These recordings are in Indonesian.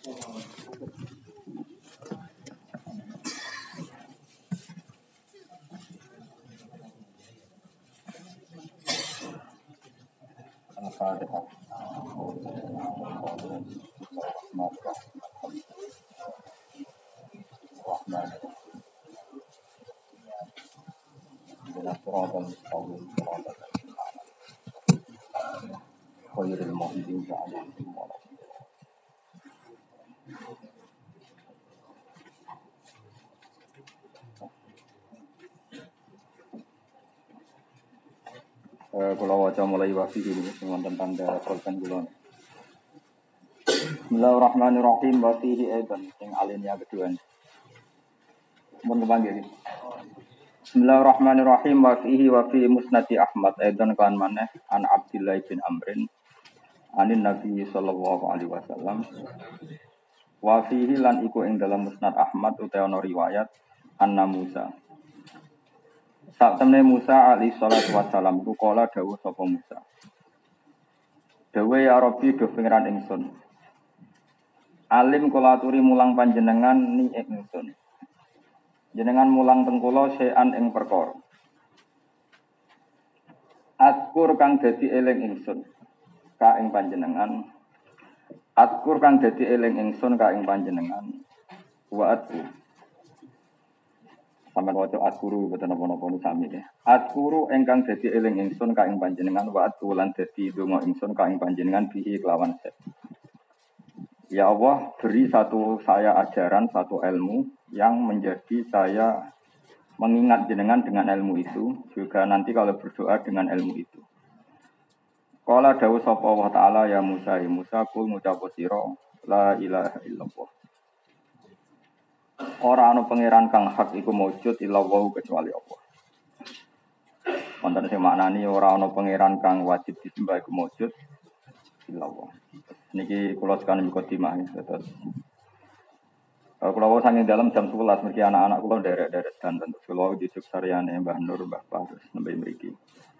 Al-Fatihah. Kalau waca mulai wafi ini semua tentang korban gulon. Bismillahirrahmanirrahim. Wafihi aidan yang alinea kedua. Mohon kepanggil. Bismillahirrahmanirrahim. Wafihi wafi musnadi Ahmad aidan kan maneh an Abdullah bin Amrin anin Nabi sallallahu alaihi wasallam. Wafihi lan iku ing dalam musnad Ahmad utawa riwayat anna Musa. Saat temne Musa alaihi salatu wassalam ku kala dawuh sapa Musa. Dawuh ya Rabbi do pengiran ingsun. Alim kula aturi mulang panjenengan ni ingsun. Jenengan mulang teng kula sean ing perkara. Atkur kang dadi eling ingsun ka ing panjenengan. Atkur kang dadi eling ingsun ka ing panjenengan. Wa atku sampeyan waca atkuru boten napa-napa sami ya. Atkuru ingkang dadi eling ingsun ka ing panjenengan wa atku lan dadi donga ingsun ka ing panjenengan bihi kelawan set. Ya Allah, beri saya ajaran, satu ilmu yang menjadi saya mengingat jenengan dengan ilmu itu, juga nanti kalau berdoa dengan ilmu itu. Qala dawuh sapa Allah Ta'ala ya Musa kul ngucap sira la ilaha illallah. Ora ana pangeran kang hak iku maujud illa wa kecuali Allah. Wonten sing maknani ora ana pangeran kang wajib disembah iku maujud illa Allah. Niki kula sekalian mukadimah terus. Kalau kula sange dalam jam 11 mesti anak-anak kula derek-derek dan tentu kula di suksariane Mbah Nur Mbah Pak terus nembe mriki.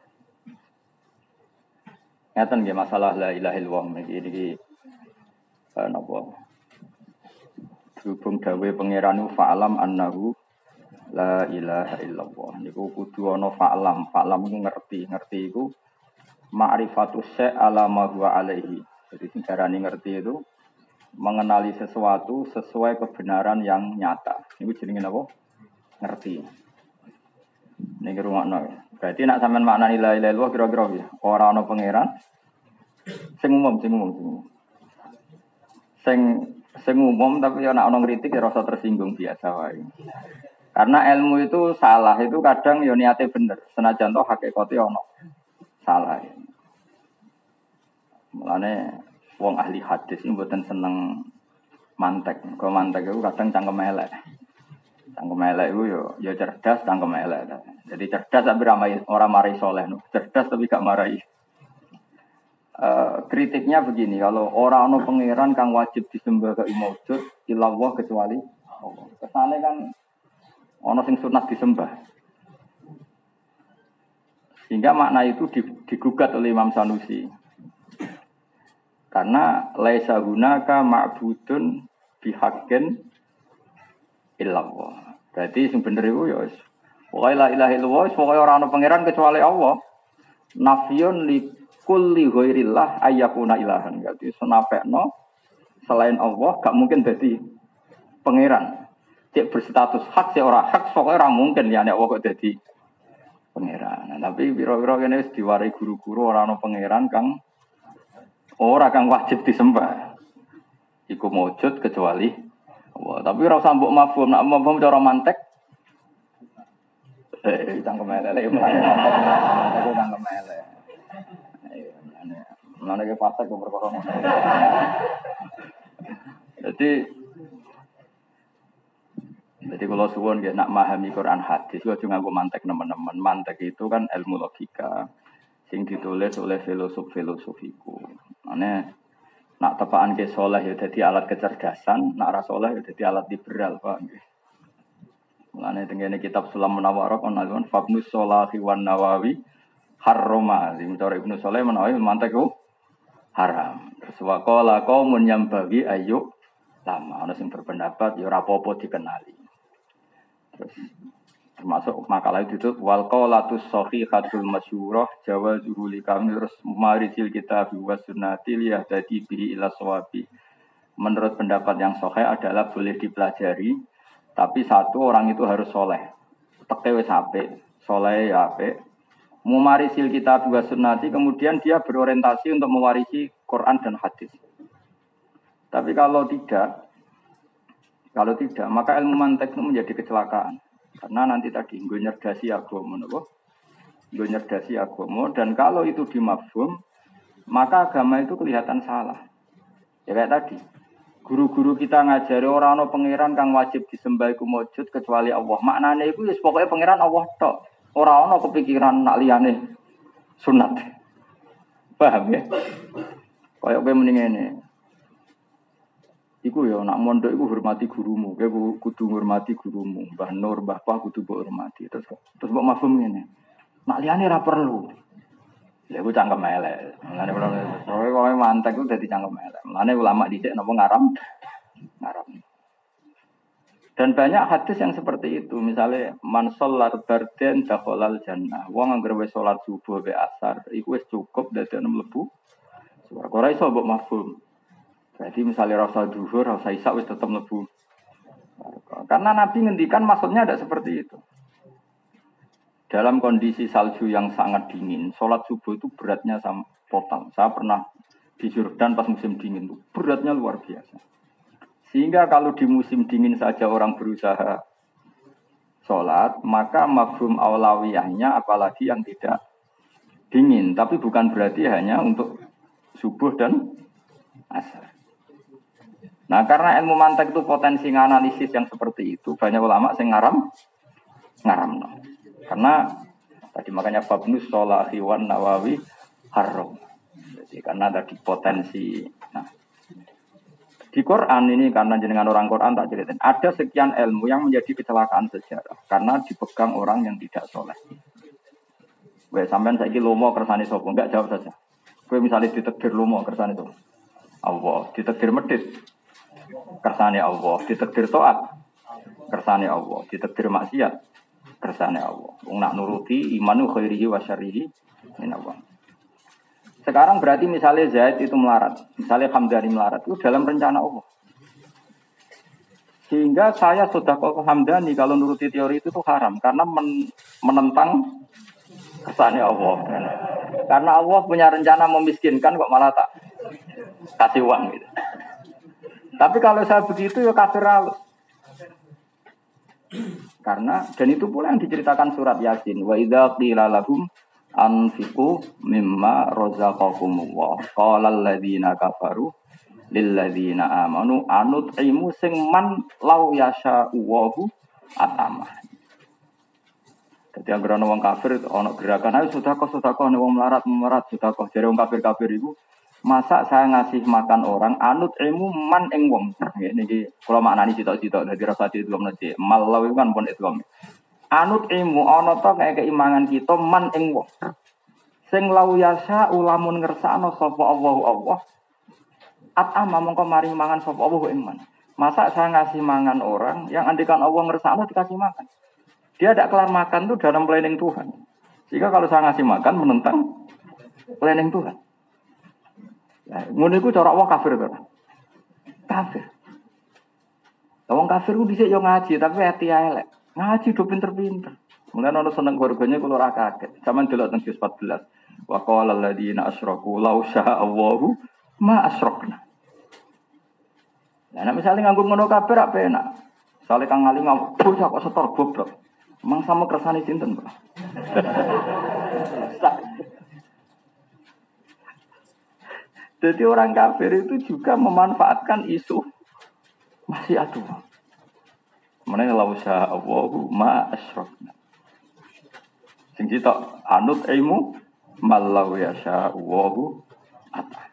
Ngaten nggih masalah la ilaha illallah niki napa hubung dawe pangeran fa'lam annahu la ilaha illallah. Niku kudu ana fa'lam iku ngerti iku ma'rifatus syai' ala ma huwa alaihi. Jadi sing darani ngerti itu mengenali sesuatu sesuai kebenaran yang nyata. Niku jenenge napa? Ngerti. Niki rumakno. Berarti nek sampean maknani la ilaha illallah kira-kira piye? Ora ana pangeran sing umum. Sing umum tapi ana ngritik ya rasa tersinggung biasa wae. Karena ilmu itu salah itu kadang ya niate bener, senajan to hakikate ana salah. Mulane wong ahli hadis ini mboten seneng mantek. Kok mantek itu kadang cangkem elek. Cangkem elek itu ya cerdas, cangkem elek. Jadi cerdas tapi ora marai soleh, cerdas tapi gak marai. Kritiknya begini, kalau orang ana pangeran kang wajib disembah ke maujud illallah kecuali Allah. Kesane kan ana sing sunat disembah. Sehingga makna itu digugat oleh Imam Sanusi. Karena laisa hunaka ma'budun bihaqqin illallah. Berarti sing bener iku ya wis pokoke la ilaha illallah, pokoke ora ana pangeran kecuali Allah. Nafyun li kulli ghairillah ayyakuna ilahan. Berarti senapekno selain Allah gak mungkin dadi pangeran. Cek berstatus hak sik ora hak, pokoke ora mungkin ya nek kok dadi pangeran. Nah, tapi pira-pira kene wis diwari guru-guru ora ana pangeran kang wajib disembah. Iku maujud kecuali Allah. Tapi ora usah mbok mafhum, nek mafhum cara mantek. Cangkem elek mlane. Aku cangkem elek. Mlane ke pasar kok perkara ngono. Jadi kalau suwon nggih nak memahami Quran hadis kok aja nganggo mantek teman-teman. Mantek itu kan ilmu logika sing ditulis oleh filosofiku. Mane nak tepaan ke soleh ya dadi alat kecerdasan, nak ra soleh ya dadi alat liberal, Pak nggih. Mulane tengene kitab Sulam Munawwarah ana alun Fabnus Sholahi wan Nawawi harrama. Cara Ibnu Shalih menawi mantek ku haram. Terus waqala qaumun yambagi ayyuk lama. Ana sing berpendapat ya ora apa-apa dikenali. Terus termasuk makalah itu wal qaulatus sahihatul masyhurah jawazuhu likam terus marisil kitab wa sunnati liyahdadi bihi ila shawabi. Menurut pendapat yang sahih adalah boleh dipelajari, tapi satu orang itu harus soleh. Teke wis apik, soleh ya apik. Mumarisil kitab wa sunnati kemudian dia berorientasi untuk mewarisi Quran dan hadis. Tapi kalau tidak, maka ilmu mantek itu menjadi kecelakaan. Karena nanti tadi nggo nyerdasi agama napa? Nggo nyerdasi agama dan kalau itu dimafhum, maka agama itu kelihatan salah. Ya kayak tadi. Guru-guru kita ngajari orang ana pangeran kang wajib disembah iku mujud kecuali Allah. Maknane iku wis pokoke pangeran Allah tok. Ora ana kepikiran nak liyane sunat. Paham ya? Kayak kowe mending ngene. Iku ya nak mondok iku hormati gurumu, kowe kudu ngurmati gurumu, Mbah Nur, Mbah Pah kudu mbok hormati. Terus mbok mafhum ngene. Nak liyane ora perlu. Lha iku cangkem elek. Mulane kowe mantek ku dadi cangkem elek. Mulane ulama dhisik napa ngaram. Dan banyak hadis yang seperti itu. Misalnya man shollat barden dakhalal jannah. Wong anggere wis salat subuh be asar, iku wis cukup dadi mlebu swarga. Ora iso mbok mafhum. Jadi misalnya rasa duhur, rasa isya wis tetap mlebu. Karena Nabi ngendikan maksudnya ada seperti itu. Dalam kondisi salju yang sangat dingin, sholat subuh itu beratnya sama total. Saya pernah di Jordan pas musim dingin itu beratnya luar biasa. Sehingga kalau di musim dingin saja orang berusaha sholat, maka mafhum aulawiyahnya apalagi yang tidak dingin. Tapi bukan berarti hanya untuk subuh dan asar. Nah karena ilmu mantek itu potensi analisis yang seperti itu, banyak ulama yang ngaram. Karena tadi makanya babnus sholahi wan nawawi haram. Jadi karena tadi potensi. Nah, di Quran ini karena jenengan orang Quran tak ceritain, ada sekian ilmu yang menjadi kecelakaan sejarah karena dipegang orang yang tidak soleh. Wes sampean saiki lomo kersane sapa? Enggak jawab saja. Kowe misalnya ditakdir lomo kersane sapa? Allah, ditakdir medhit kersane Allah, ditakdir taat kersane Allah, ditakdir maksiat kersane Allah. Wong nak nuruti imanu khairihi wa syarrihi min Allah. Sekarang berarti misalnya Zaid itu melarat, misalnya Hamdani melarat, itu dalam rencana Allah. Sehingga saya sudah kok Hamdani kalau nuruti teori itu tuh haram karena menentang kesannya Allah. Karena Allah punya rencana memiskinkan kok malah tak kasih uang gitu. Tapi kalau saya begitu ya kafir halus. Karena dan itu pula yang diceritakan surat Yasin. Wa idza qila lahum anfiqu mimma razaqakumullah qala alladziina kafaru lil ladziina amanu anut'imu sing man law yasha'u atama. Dadi anggere ana wong kafir ana gerakan ayo sedekah nek wong melarat sedekah jare wong kafir iku masa saya ngasih makan orang anut'imu man ing wong. Niki kula maknani sitok-sitok dadi rasa didelok nasi mal law kan pun itu. Anut ilmu ana ta keimangan kita man ing wong. Sing lau yasa ulamun ngersakno sapa Allah. At'ama mongko mari mangan sapa Allah ing man. Masa saya ngasih mangan orang yang andikan Allah ngersakno dikasih makan. Dia tidak kelar makan tuh dalam planning Tuhan. Jika kalau saya ngasih makan menentang planning Tuhan. Ya, ngono iku cara wong kafir to. Kafir. Wong kafir ku dhisik yo ngaji tapi ati elek. Ngaji do pinter-pinter. Mulane ana seneng keluarganya kula ora kaget. Saman delok teng juz 14. Wa qala alladziina asyraku law syaa Allahu ma asyrakna. Nah, misalnya nganggo ngono kabeh ra penak. Misale Kang Ali ngomong, "Bocah kok setor goblok." Emang sama kersane sinten, Pak? Jadi orang kafir itu juga memanfaatkan isu masih aduh. Meneh law syaa Allahu ma asyrakna. Sing sitok anut ilmu malau yasha Allahu ata.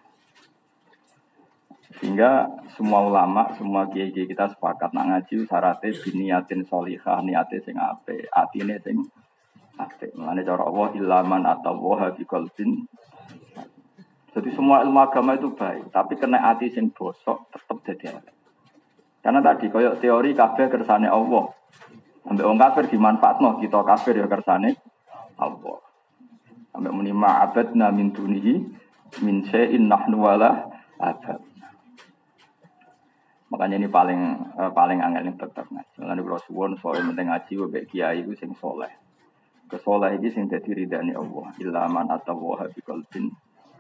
Sehingga semua ulama, semua kiai kita sepakat nak ngaji syaratnya biniatin sholihah, niate sing apik, atine sing apik. Mulane cara Allah ilaman atawaha biqalbin. Jadi semua ilmu agama itu baik, tapi kena hati sing bosok tetap jadi elek. Karena tadi koyo teori kabeh kersane Allah. Ambek wong kafir dimanfaatno kita kafir ya kersane Allah. Ambek muni ma'abadna min dunihi min syai'in nahnu wala abad. Makanya ini paling angel yang tetap ngaji. Mulane kula suwun soal penting ngaji mbek kiai iku sing saleh. Kesoleh iki sing dadi ridane Allah. Illa man atawa biqalbin.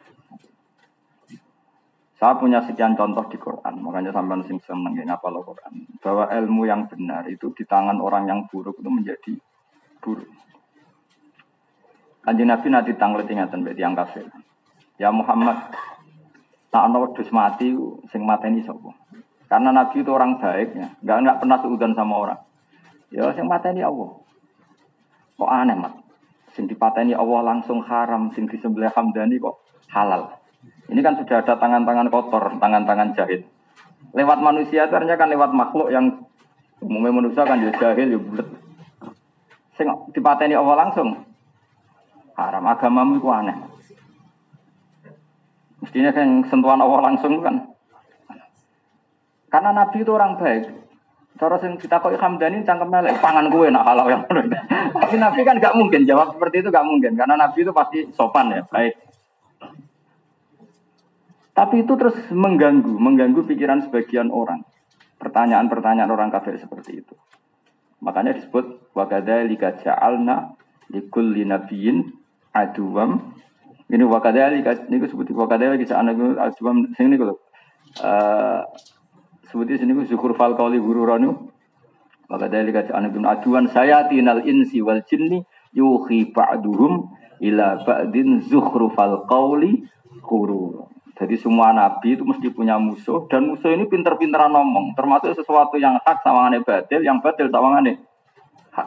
Saya punya sekian contoh di Quran, makanya sampai sing seneng ngapal Quran. Bahwa ilmu yang benar itu di tangan orang yang buruk itu menjadi buruk. Kanjeng Nabi nanti tanglet ingatan mbek tiyang kafir. Ya Muhammad, tak ana wedhus mati sing mateni sapa? Karena Nabi itu orang baik ya, enggak pernah seudon sama orang. Ya sing mateni Allah. Kok aneh, Mat? Sing dipateni Allah langsung haram, sing disembelih hamdani kok halal. Ini kan sudah ada tangan-tangan kotor, tangan-tangan jahil. Lewat manusia ternyata kan lewat makhluk yang umumnya manusia kan ya jahil, ya bulet. Sing dipateni Allah langsung haram. Agamamu itu aneh. Mestinya kan sentuhan Allah langsung kan. Karena Nabi itu orang baik. Cara sing ditakoki hamdani cangkem elek, pangan gue nak halal yang bener. Tapi Nabi kan enggak mungkin jawab seperti itu, enggak mungkin karena Nabi itu pasti sopan ya, baik. Tapi itu terus mengganggu pikiran sebagian orang. Pertanyaan-pertanyaan orang kafir seperti itu. Makanya disebut wa kadzalika ja'alna likulli nabiyyin aduwam. Ini wa kadzalika niku sebut wa kadzalika ja'alna aduwam sing niku lho. Sebuti sini ku syukur fal qauli gururanu. Wa kadzalika ja'alna aduwan sayatinal insi wal jinni yuhi ba'duhum ila ba'din zukhrufal qauli ghurur. Jadi semua nabi itu mesti punya musuh dan musuh ini pinter-pinteran ngomong, termasuk sesuatu yang hak sawangane batil, yang batil sawangane hak.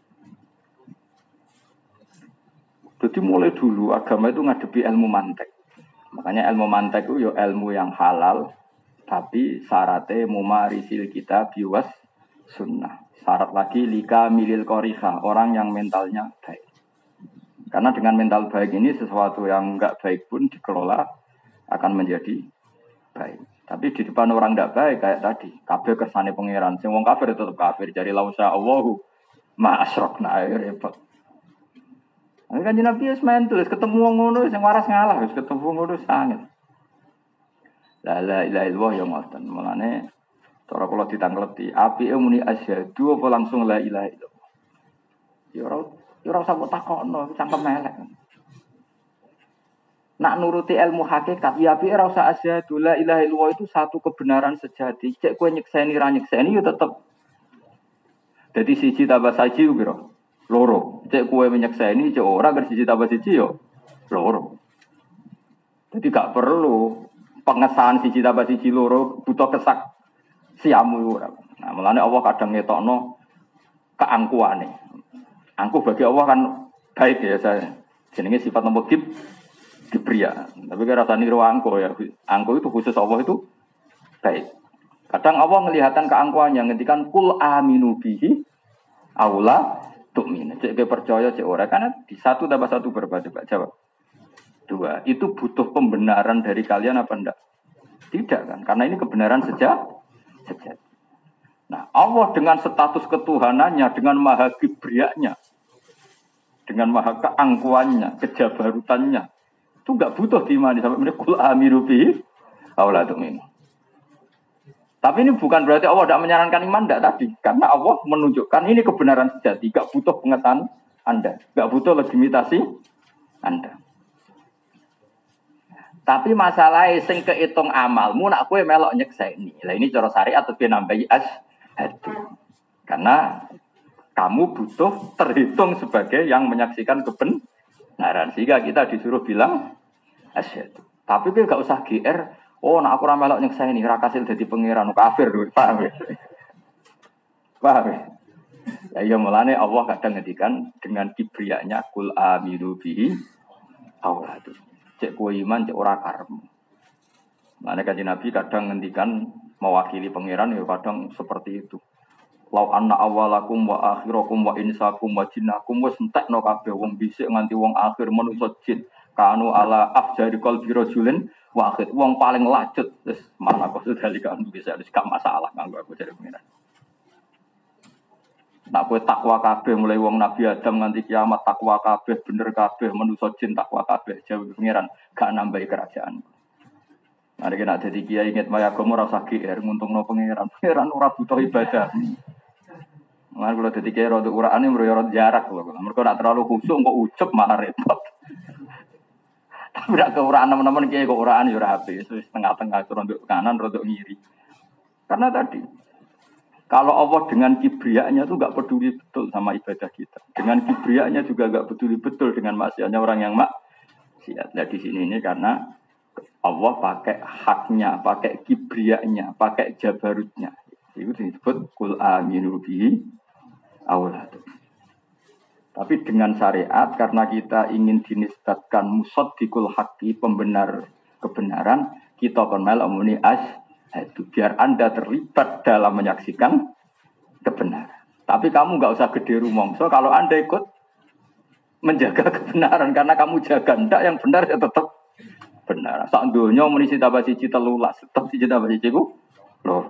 Jadi mulai dulu agama itu ngadepi ilmu mantek. Makanya ilmu mantek itu ya ilmu yang halal, tapi syaratnya mumarisil kita biwas sunnah. Syarat lagi lika milil qoriha, orang yang mentalnya baik. Karena dengan mental baik ini sesuatu yang enggak baik pun dikelola akan menjadi baik. Tapi di depan orang tidak baik kayak tadi, kabeh kersane pangeran. Sing wong kafir tetap kafir. Jadi lausa Allahu ma asyrokna repot. Kan Nabi wis mentul, ketemu wong ngono sing waras ngalah, wis ketemu ngono sanget. La ilaha illallah ya ngoten. Mulane cara kula ditangkleti, apike muni asyhadu apa langsung la ilaha illallah. Ya ora usah mbok takokno, cangkem elek. Nak nuruti ilmu hakikat, ya bi ora usah asyhadu la ilaha illallah itu satu kebenaran sejati. Cek kowe nyekseni ra nyekseni yo tetep. Dadi siji tambah saji ku pira? Loro. Cek kowe menyekseni cek ora ger siji tambah siji yo loro. Jadi gak perlu pengesahan siji tambah siji loro butuh kesak siamu ora. Nah, mulane Allah kadang ngetokno keangkuhane. Angkuh bagi Allah kan baik ya saya. Jenenge sifat nomor Kibria, tapi kira rasanya niru angko ya. Angko itu khusus Allah itu baik. Kadang Allah melihatkan keangkuhannya, ngendikan kul aminu bihi aula tu'min. Cek percaya cek ora karena di satu tambah satu berapa coba jawab. Dua. Itu butuh pembenaran dari kalian apa enggak? Tidak kan? Karena ini kebenaran sejati. Nah, Allah dengan status ketuhanannya, dengan maha kibrianya, dengan maha keangkuhannya, kejabarutannya, itu enggak butuh diimani sampai menekul amiru bi aulatum ini. Tapi ini bukan berarti Allah tidak menyarankan iman enggak tadi, karena Allah menunjukkan ini kebenaran sejati, enggak butuh pengesahan Anda, enggak butuh legitimasi Anda. Tapi masalah sing kehitung amalmu nak kowe melok nyekseni. Lah ini cara syariat atau nambahi asyhadu. Karena kamu butuh terhitung sebagai yang menyaksikan kebenaran. Sehingga kita disuruh bilang asyhadu. Tapi kowe gak usah GR, oh nak aku ora melok nyekseni, ora kasil dadi pangeran kafir, paham ya? Paham ya? Ya iya mulane Allah kadang ngendikan dengan kibrianya kul aminu bihi auladu. Cek kowe iman cek ora karep. Mulane kanjeng Nabi kadang ngendikan mewakili pangeran ya kadang seperti itu. Lau anna awalakum wa akhirakum wa insakum wa jinnakum wis entekno kabeh wong bisik nganti wong akhir manusa jin kanu ala afjari qalbi rajulin Wahid wong paling lajut terus mana kok sudah likan bisa gak masalah nganggo aku dari pengiran. Nak kowe takwa kabeh mulai wong Nabi Adam nganti kiamat takwa kabeh bener kabeh manusa jin takwa kabeh jauh pengiran gak nambahi kerajaan. Nah iki nek dadi kiai inget maya agama ora usah GR nguntungno pengiran. Pengiran ora butuh ibadah. Mulane kula dadi kiai rada urane mrene jarak kula. Mergo nek terlalu khusuk kok ujub malah repot. Tapi nek keuraan teman-teman kiai kok uraan ya ora apik. Setengah-tengah rondok kanan rondok ngiri. Karena tadi kalau Allah dengan kibriaknya itu enggak peduli betul sama ibadah kita. Dengan kibriaknya juga enggak peduli betul dengan maksiatnya orang yang maksiat. Nah di sini ini karena Allah pakai haknya, pakai kibriaknya, pakai jabarutnya. Itu disebut kul aminu bihi awladu. Tapi dengan syariat, karena kita ingin dinisbatkan musaddiqul haqqi, pembenar kebenaran, kita konmel omuni itu biar Anda terlibat dalam menyaksikan kebenaran. Tapi kamu nggak usah gede rumongso kalau Anda ikut menjaga kebenaran, karena kamu jaga ndak yang benar ya tetap benar. Sak donya muni tambah siji telulas, tetep siji tambah siji ku loh.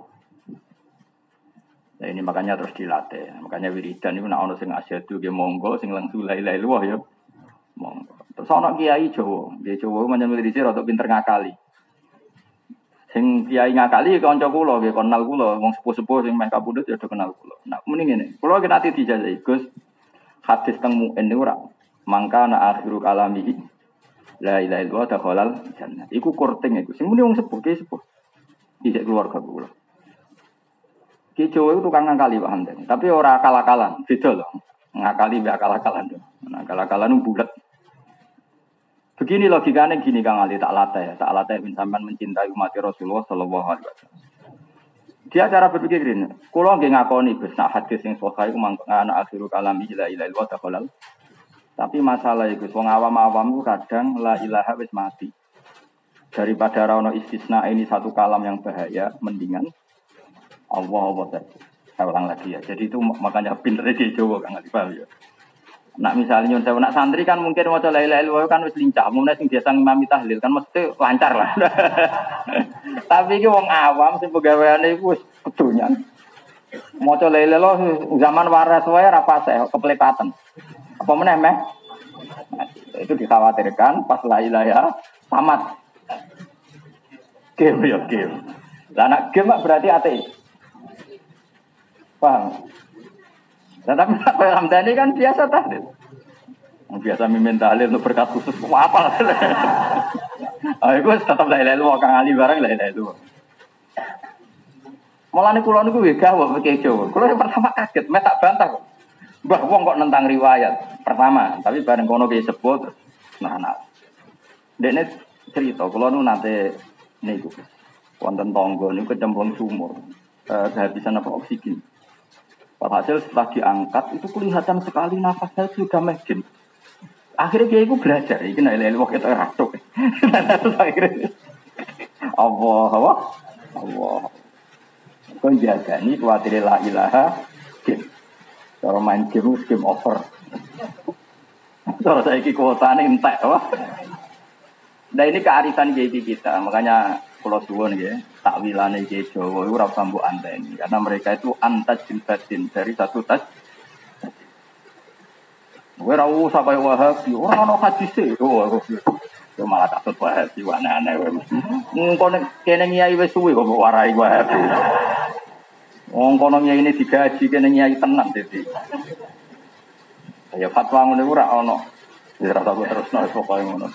Nah ini makanya terus dilatih. Makanya wiridan itu nak ono sing asyhadu ge monggo, sing langsung la ilaha illallah ya monggo. Terus ono kiai Jawa, kiai Jawa menyang milisi rada pinter ngakali. Sing kiai ngakali kanca kula nggih kenal kula, wong sepuh-sepuh sing meh kapundhut ya do kenal kula. Nah mending ngene, kula ki nate dijajahi Gus hadis teng mu'en niku ora mangka na akhiru kalamihi la ilaha illallah dakhalal jannah. Iku korting iku. Sing muni wong sepuh, kiai sepuh. Iki keluarga kula. Ki Jawa itu tukang ngakali Pak Hamdan, tapi ora akal-akalan, beda loh. Ngakali mbek akal-akalan. Nah, akal-akalan itu bulat. Begini logikanya gini Kang Ali tak latih bin sampean mencintai umat Rasulullah sallallahu alaihi wasallam. Dia cara berpikir ini, kula nggih ngakoni Gus nak hadis sing sahih iku ana akhiru kalami la ilaha illallah dakhalal. Tapi masalah iku wong awam-awam itu kadang la ilaha wis mati. Daripada ora ono istisna ini satu kalam yang bahaya, mendingan Allah saja. Saya ulang lagi ya. Jadi itu makanya pinternya di Jawa Kang Ali paham ya. Nak misalnya saya nak santri kan mungkin maca la ilaha illallah kan wis lincah. Mun sing biasa ngimami tahlil kan mesti lancar lah. Tapi iki wong awam sing pegaweane iku wis kedonyan. Maca la ilaha illallah zaman waras wae ra pas keplepatan. Apa meneh meh? Itu dikhawatirkan pas la ilaha tamat. Game ya game. Lah nak game berarti ateis. Paham? Nah, tapi Pak Hamdani kan biasa tahlil. Biasa mimin tahlil untuk berkat khusus. Apa lah? Aku tetap la ilaha illallah Kang Ali bareng la ilaha illallah. Mulane kula niku nggih gawok Kiai Jawa. Kula yang pertama kaget, mek tak bantah kok. Mbah wong kok nentang riwayat pertama, tapi bareng kono Kiai sebut nah. Dekne cerita kula nu nate niku. Wonten tangga niku kecemplung sumur. Kehabisan apa oksigen. Hasil setelah diangkat itu kelihatan sekali nafas saya sudah makin. Akhirnya dia itu belajar. Ini nilai waktu itu ratuk. Akhirnya Allah. Kau jaga ini khawatir la ilaha game. Kalau main game over. Kalau saya ikut kuota ini entek. Nah ini kearifan jadi kita. Makanya kalau suwon ya, takwilane Kiai Jawa itu ora usah mbok anteni karena mereka itu antaj batin dari satu tas. Ora usah kaya Wahabi, ora ono hadise. Yo malah takut Wahabi aneh-aneh wae. Kono kene nyai wis suwi kok warai Wahabi. Wong kono nyai ini digaji kene nyai tenan dadi. Ya fatwa ngono ora ono. Ya ora tak terusno pokoke ngono.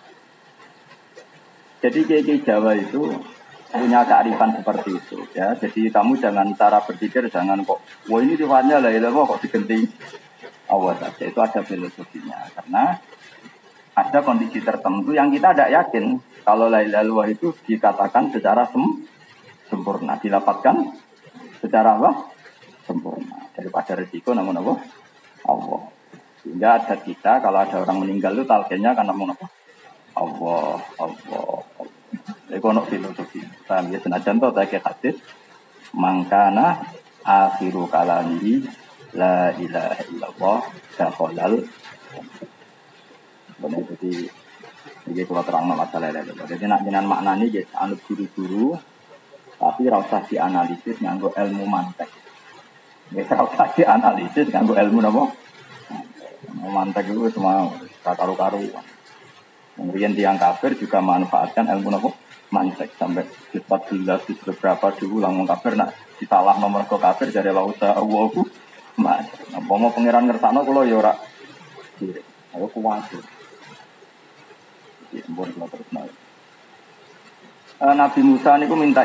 Jadi kiai Jawa itu punya kearifan seperti itu ya. Jadi kamu jangan cara berpikir jangan kok wah ini riwayatnya la ilaha kok diganti Allah saja. Itu ada filosofinya karena ada kondisi tertentu yang kita tidak yakin kalau la ilaha itu dikatakan secara sempurna, dilapatkan secara apa? Sempurna. Daripada risiko namun apa? Allah. Sehingga ada kita kalau ada orang meninggal itu talqinnya kan namun apa? Allah. Ekono filosofi. Paham ya senajan to tak hadis mangkana akhiru kalamihi la ilaha illallah dakhalal. Jadi Jadi kalau terang masalah itu. Jadi nak jenengan maknani ya anut guru-guru, tapi rasa dianalisis nganggo ilmu mantek. Ya rasa dianalisis nganggo ilmu apa? Mantek itu semua karu-karu. Kemudian tiang kafir juga manfaatkan ilmu apa? Mantek sampai di 14 di beberapa dulu langsung kafir nak disalah nomor ke kafir dari lauta Allahu mas. Apa mau pangeran ngersano kalau ya ora. Aku kuwatir. Nabi Musa niku minta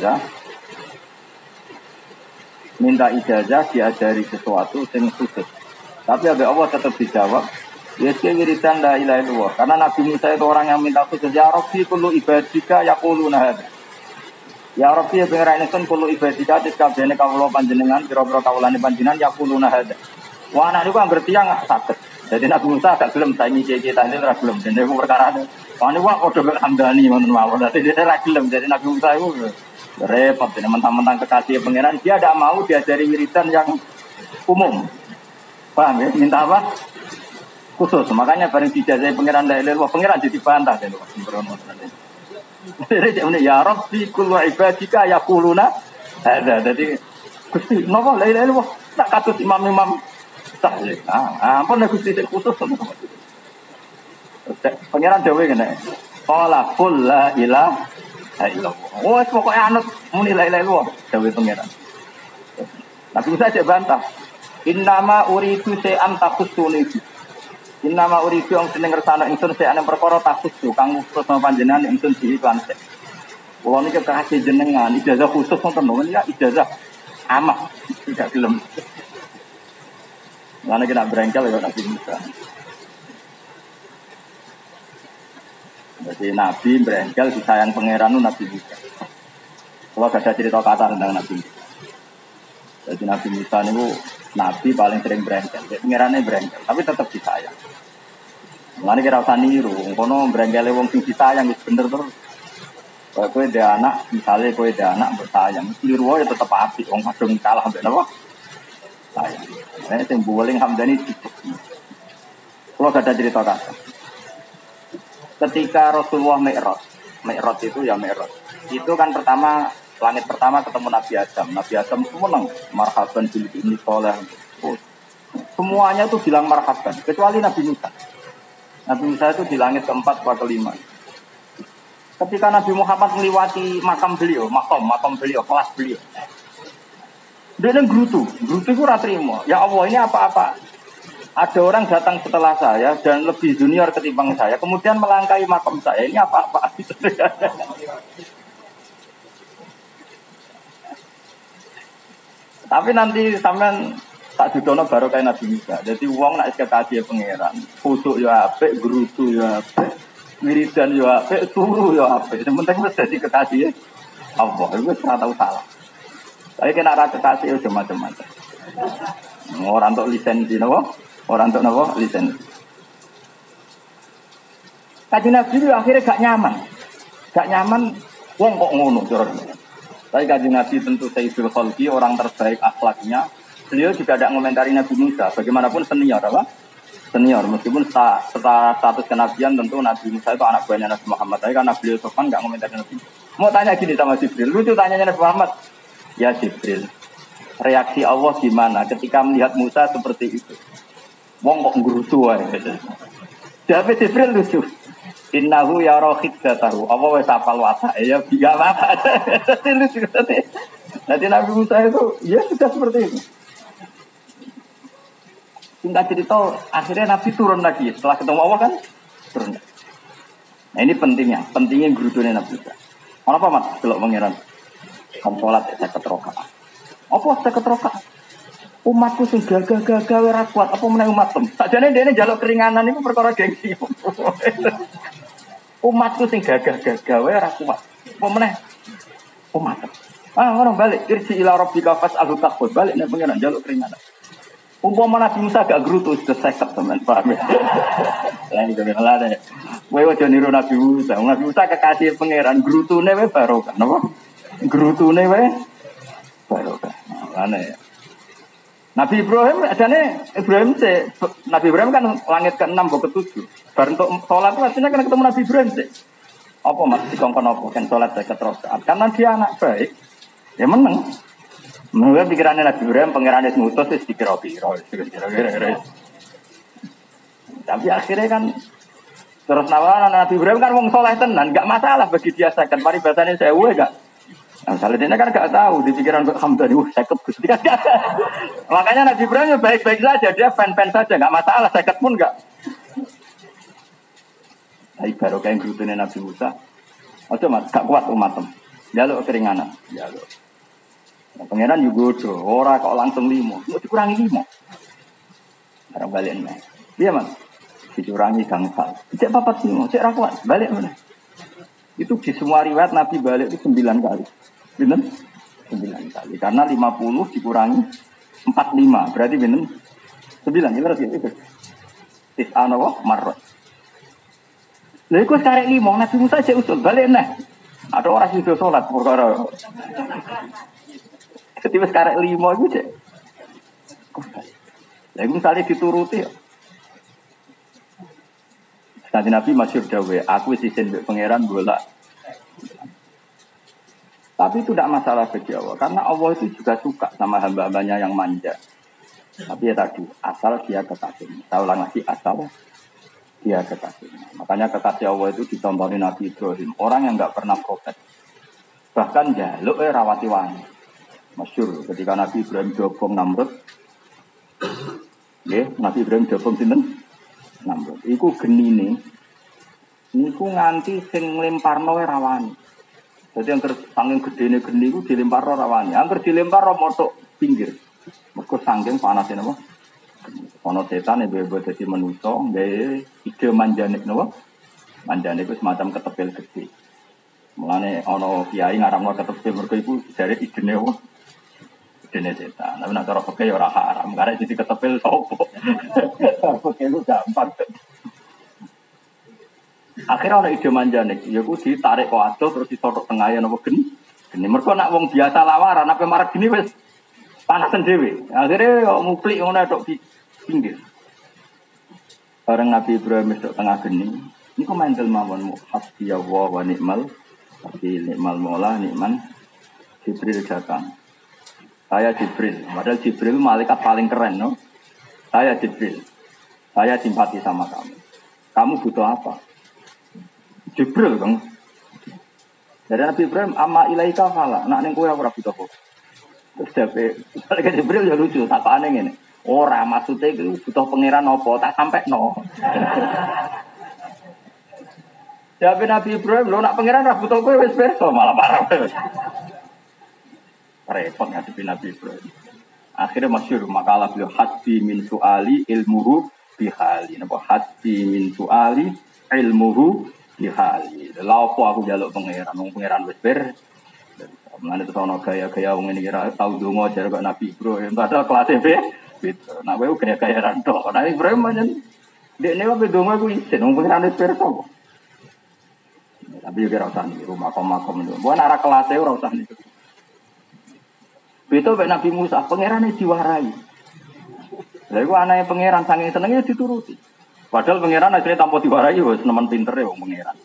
ijazah diajari sesuatu sing khusus. Tapi ada Allah tetap dijawab, ya wiridan la ilaha illallah. Karena Nabi Musa itu orang yang minta khusus, ya Rabbi kullu ibadika yaquluna hadza. Ya Rabbi ya pengiran ingsun kullu ibadika kabehane kawula panjenengan pira-pira kawulane panjenengan yaquluna hadza. Wah anak niku anggere tiyang gak saged. Jadi Nabi Musa gak gelem saiki kita ini ora gelem. Dene ku perkara wani wae padha mek hamdani ngoten mawon. Dadi dia ora gelem. Jadi Nabi Musa itu repot dene mentang-mentang kekasih pangeran dia tidak mau diajari wiridan yang umum. Paham ya? Minta apa? Khusus. Makanya bareng dijajahi pangeran la ilaha illallah, pangeran jadi bantah kan Pak. Jadi ya Rabbi kullu ibadika yaquluna hadza. Jadi Gusti napa la ilaha illallah tak katut imam-imam tahlil. Ampun nek Gusti khusus. Pangeran dawuh ngene. Qala qul la ilaha illallah. Wes pokoke anut muni la ilaha illallah dawuh pangeran. Tapi saya cek bantah. Innama uridu se'an takhusuni. Innama uridu yang seneng ngersana ingsun se'an yang perkara takhusu kang khusus sama panjenengan ingsun diri lan sek. Kula niki kasih jenengan ijazah khusus wonten lho ya ijazah amah tidak gelem. Lan kena brengkel ya Nabi Musa. Jadi Nabi brengkel disayang pangeran Nabi Musa. Kalau gak ada cerita kata tentang Nabi Musa. Jadi Nabi Musa itu Nabi paling sering berengkel, pengirannya berengkel, tapi tetap disayang. Mulane kira usah niru, kono berengkele wong sing disayang wis bener terus. Kalau kowe dhe anak, misale kowe dhe anak bersayang, niru ya tetep apik, wong kadung kalah mbek napa? Sayang. Nek sing buweling hamdani cukup. Kalau gak ada cerita kata. Ketika Rasulullah Mi'raj itu ya Mi'raj. Itu kan pertama langit pertama ketemu Nabi Adam. Nabi Adam itu menang. Marhaban bil ini soleh. Semuanya itu bilang marhaban. Kecuali Nabi Musa. Nabi Musa itu di langit keempat atau kelima. Ketika Nabi Muhammad melewati makam beliau, kelas beliau. Dia yang gerutu itu ratrimo. Ya Allah ini apa-apa. Ada orang datang setelah saya dan lebih junior ketimbang saya. Kemudian melangkahi makam saya. Ini apa-apa. Tapi nanti sampean tak judono baru kayak Nabi Musa. Jadi uang nak kekasih pangeran. Khusyuk ya apik, gerutu ya apik, wiridan ya apik, turu ya apik. Yang penting wis dadi kekasih Allah. Itu wis ora tau salah. Tapi kena ra kekasih yo macam-macam. Orang untuk lisensi napa? Orang untuk napa? Lisensi. Kaji Nabi akhirnya gak nyaman. Gak nyaman wong kok ngono cara. Tapi kajian Nabi tentu Sayyidul Khalqi, orang terbaik akhlaknya. Beliau juga tidak mengomentari Nabi Musa. Bagaimanapun senior, apa? Senior. Meskipun setelah status kenabian tentu Nabi Musa itu anak buahnya Nabi Muhammad. Tapi karena beliau sopan tidak mengomentari Nabi. Mau tanya gini sama Jibril. Lucu tanyanya Nabi Muhammad. Ya Jibril, reaksi Allah gimana ketika melihat Musa seperti itu? Wong kok ngrutu wae. Jadi Jibril lucu. Innahu yara khiddatahu. Apa wis apal watake ya biya apa. Jadi Nabi Musa itu ya sudah seperti itu. Singkat cerita akhirnya Nabi turun lagi setelah ketemu Allah kan turun. Nah ini pentingnya gerudune Nabi Musa. Kenapa Mas? Delok pangeran. Kan salat saya keterokaan. Apa saya keterokaan? Umatku sing gagah-gagah ora kuat apa meneh umatem. Sakjane dene njaluk keringanan iku perkara gengsi. Umatku sing gagah-gagah ora kuat. Apa meneh umatem. Orang balik irsi ila rabbika fas'alhu taqwa. Balik nek pengen njaluk keringanan. Umpama Nabi Musa gak gerutu sudah seket teman paham ya. Lah iki ngene deh. Kowe aja niru Nabi Musa. Nabi Musa kekasih pangeran gerutune wae barokah napa? Gerutune wae barokah. Ana ya. Nabi Ibrahim adane Nabi Ibrahim kan langit ke-6 atau ke-7. Bar untuk sholat itu artinya kan ketemu Nabi Ibrahim sih. Apa mas dikongkon apa kan sholat saya keterosan. Karena dia anak baik, ya menang. Menurut pikirannya Nabi Ibrahim, pengirannya semutus itu dikira-kira. Tapi akhirnya kan terus Nabi Ibrahim kan wong soleh tenan, nggak masalah bagi dia second. Mari bahasanya saya enggak. Nah, salahnya kan nggak tahu di pikiran Alhamdulillah second Gusti kan. Makanya Nabi Ibrahim ya baik-baik saja, dia fan-fan saja, nggak masalah second pun nggak. Nah, baru kayak grutunya Nabi Musa. Ojo mas, gak kuat umatem. Jaluk keringanan, jaluk. Nah, pangeran juga do, ora kok langsung 5, mau dikurangi 5. Orang balik nih, iya mas, dicurangi gangsal. Cek papat 5, cek rakuat, balik mana? Itu di semua riwayat Nabi balik itu 9 kali, bener? 9 kali, karena 50 dikurangi 45, berarti bener 9, itu. Tis'anawa marot. Lha iku karek 5, Nabi Musa cek usul balik nih. Ada orang sudah sholat perkara. Ketika sekarang 5 itu cek. Lha iku misale dituruti. Nanti Nabi masyhur dawe, aku wis isin mbek pangeran bolak. Tapi itu tidak masalah bagi Allah, karena Allah itu juga suka sama hamba-hambanya yang manja. Tapi ya tadi, asal dia kekasih. Saya ulang lagi, asal dia kekasih. Makanya kekasih Allah itu dicontohin Nabi Ibrahim. Orang yang nggak pernah protes. Bahkan jaluk rawati wani. Masyhur ketika Nabi Ibrahim dobong Namrud. Nabi Ibrahim dobong sinten? Namrud. Iku genine. Niku nganti sing nglemparno rawani. Jadi yang saking gedene geni iku dilemparno rawani. Angger dilempar motok pinggir. Mergo saking panasé napa? Ono setan yang bebas jadi manusia, gaya ide manjanik nopo, manjanik itu semacam ketepil gede. Mulane ono kiai ngaramno ketepil mereka itu dari ide nopo, ide setan. Tapi nak cara pakai orang haram, karena jadi ketepil sopo, pakai lu gampang. Akhirnya ono ide manjanik, ya ku ditarik ke atas terus disorot tengahnya nopo geni. Mereka nak wong biasa lawaran, apa marah gini wes panas sendiri. Akhirnya muplik ngono tok pinggir. Bareng Nabi Ibrahim itu tengah geni. Ini kok mandel mawon hasbiyallah wa ni'mal wakil, ni'mal mola, ni'man Jibril datang. Saya Jibril. Padahal Jibril malaikat paling keren, no? Saya Jibril. Saya simpati sama kamu. Kamu butuh apa? Jibril, Bang. Dari Nabi Ibrahim, amma ilaika fala. Nak ning kowe ora butuh apa. Terus malaikat Jibril ya lucu, takane ngene. Ora maksudnya itu butuh pangeran apa tak sampai no. Jawab Nabi Ibrahim, lo nak pangeran ra butuh kowe wis perso malah parah. Repot ngadepi Nabi Ibrahim. Akhirnya masyhur makalah beliau hasbi min suali ilmuhu bihali. Napa hasbi min suali ilmuhu bihali. Lha opo aku njaluk pangeran, wong pangeran wis ber. Mulane terus ana gaya-gaya wong ngene kira tau donga jare kok Nabi Ibrahim. Padahal kelas B. Nah, gue gaya-gaya rantau. Nah, Ibrahim macam dia ni apa donga gue isin, orang pengiran itu perso. Tapi juga rasa nih rumah kom itu. Bukan arah kelasnya rasa nih. Itu Nabi Musa, pengiran itu diwarai. Lalu anaknya pengiran saking senengnya dituruti. Padahal pengiran akhirnya tanpa diwarai, wes nemen pinter ya pengiran.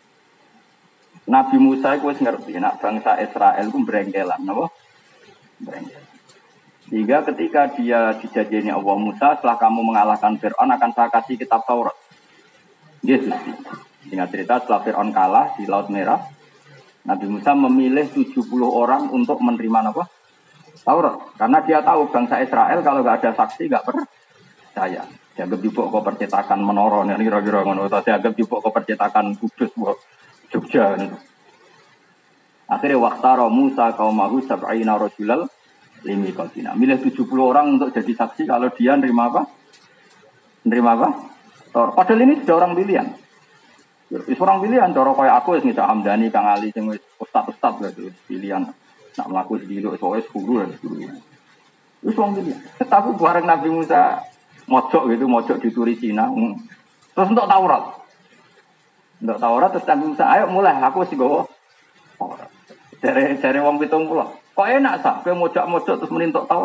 Nabi Musa itu ngerti, nak bangsa Israel itu berengkelan, apa? Berengkelan. Sehingga ketika dia dijanjini Allah Musa, setelah kamu mengalahkan Fir'aun akan saya kasih kitab Taurat. Yesus. Singkat cerita setelah Fir'aun kalah di Laut Merah, Nabi Musa memilih 70 orang untuk menerima apa? Taurat. Karena dia tahu bangsa Israel kalau nggak ada saksi nggak percaya. Dianggap juga kok percetakan menara, ini kira-kira ngono. Dianggap juga kok percetakan Kudus, Jogja. Akhirnya waktaro Musa kaumahu sab'ina rajulal limi kautina. Milih 70 orang untuk jadi saksi kalau dia nerima apa? Nerima apa? Padahal ini sudah orang pilihan. Orang pilihan, cara kayak aku wis ngejak Hamdani, Kang Ali, sing wis ustad-ustad lah itu pilihan. Nak mlaku sediluk soalnya 10 lah 10. Wis wong pilihan. Tapi bareng Nabi Musa mojok dituri Cina. Terus untuk Taurat. Untuk Taurat terus Nabi Musa, ayo mulai aku wis nggawa Taurat. Dari wong 70. Kok enak sah, kowe mojok terus menentuk Taurat.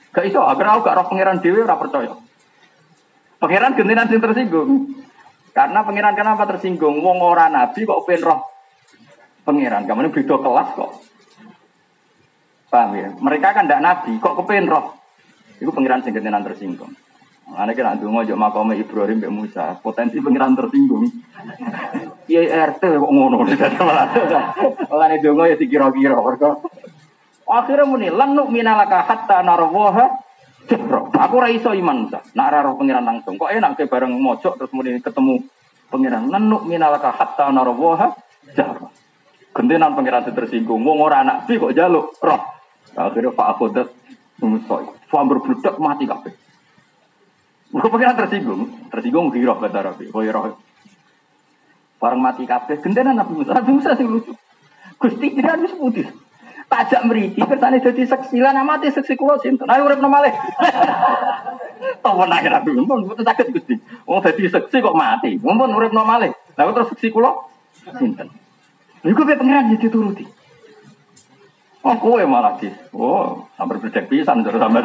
Gak iso, agar aku gak roh pangeran dhewe ora percaya. Pangeran gentenan sing tersinggung. Karena pangeran kenapa tersinggung? Wong ora nabi kok pengen roh pangeran. Kamu beda kelas kok. Paham ya? Mereka kan ndak nabi kok kepengen roh. Itu pangeran sing gentenan tersinggung. Ana kira ndonga yo makome Ibrahim mbek Musa, potensi pangeran tersinggung. Kiai RT kok ngono. Olane ndonga ya dikira-kira mergo akhirnya muni lanuk minalaka hatta narwaha jahra. Aku ora iso iman ta. Nek ora roh pangeran langsung. Kok enak ke bareng mojok terus muni ketemu pangeran. Lanuk minalaka hatta narwaha jahra. Gentenan pangeran tersinggung. Wong ora nabi kok njaluk roh. Akhirnya Pak Akodat musoy. Sambar bludak mati kabeh. Mergo pangeran tersinggung kira kata Rabi. Koyo roh. Bareng mati kabeh gentenan Nabi Musa. Nabi Musa sing lucu. Gusti jenengan wis putus. Tajak mriki kersane dadi seksi lan amate seksi kula sinten. Ayo uripno malih. Tawa nang Nabi mumpun mboten saged Gusti. Wong dadi seksi kok mati. Mumpun uripno malih. Lah terus seksi kula sinten. Iku pe pangeran dituruti. Oh kowe malah ki. Oh, sampe bledek pisan terus sampe.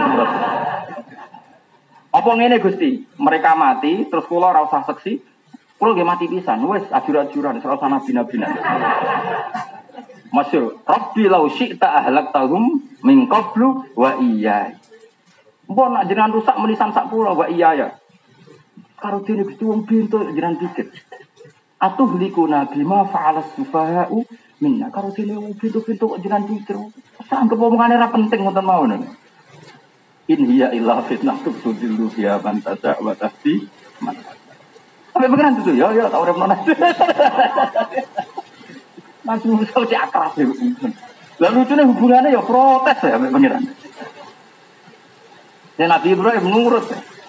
Apa ngene Gusti? Mereka mati terus kula ora usah seksi. Kula nggih mati pisan. Wis ajur-ajuran ora usah nabi-nabi. Masyhur, Rabbi law syi'ta ahlaktahum min qablu wa iyya. Mbok nak jenengan rusak menisan sak kula wa iyya ya. Karo dene Gusti wong pintu jenengan pikir. Atuh liku nabi ma fa'alas sufaha'u minna. Karo dene wong pintu-pintu kok jenengan pikir. Sanggep omongane ra penting ngoten mawon. In hiya illa fitnah tudillu fiha man tasha wa tahdi man. Sampai pengen itu ya tak urip nona. Nanti musuh cek akrab ya. Lalu lucunya hubungannya ya protes ya pengiran. Ya Nabi Ibrahim nurut.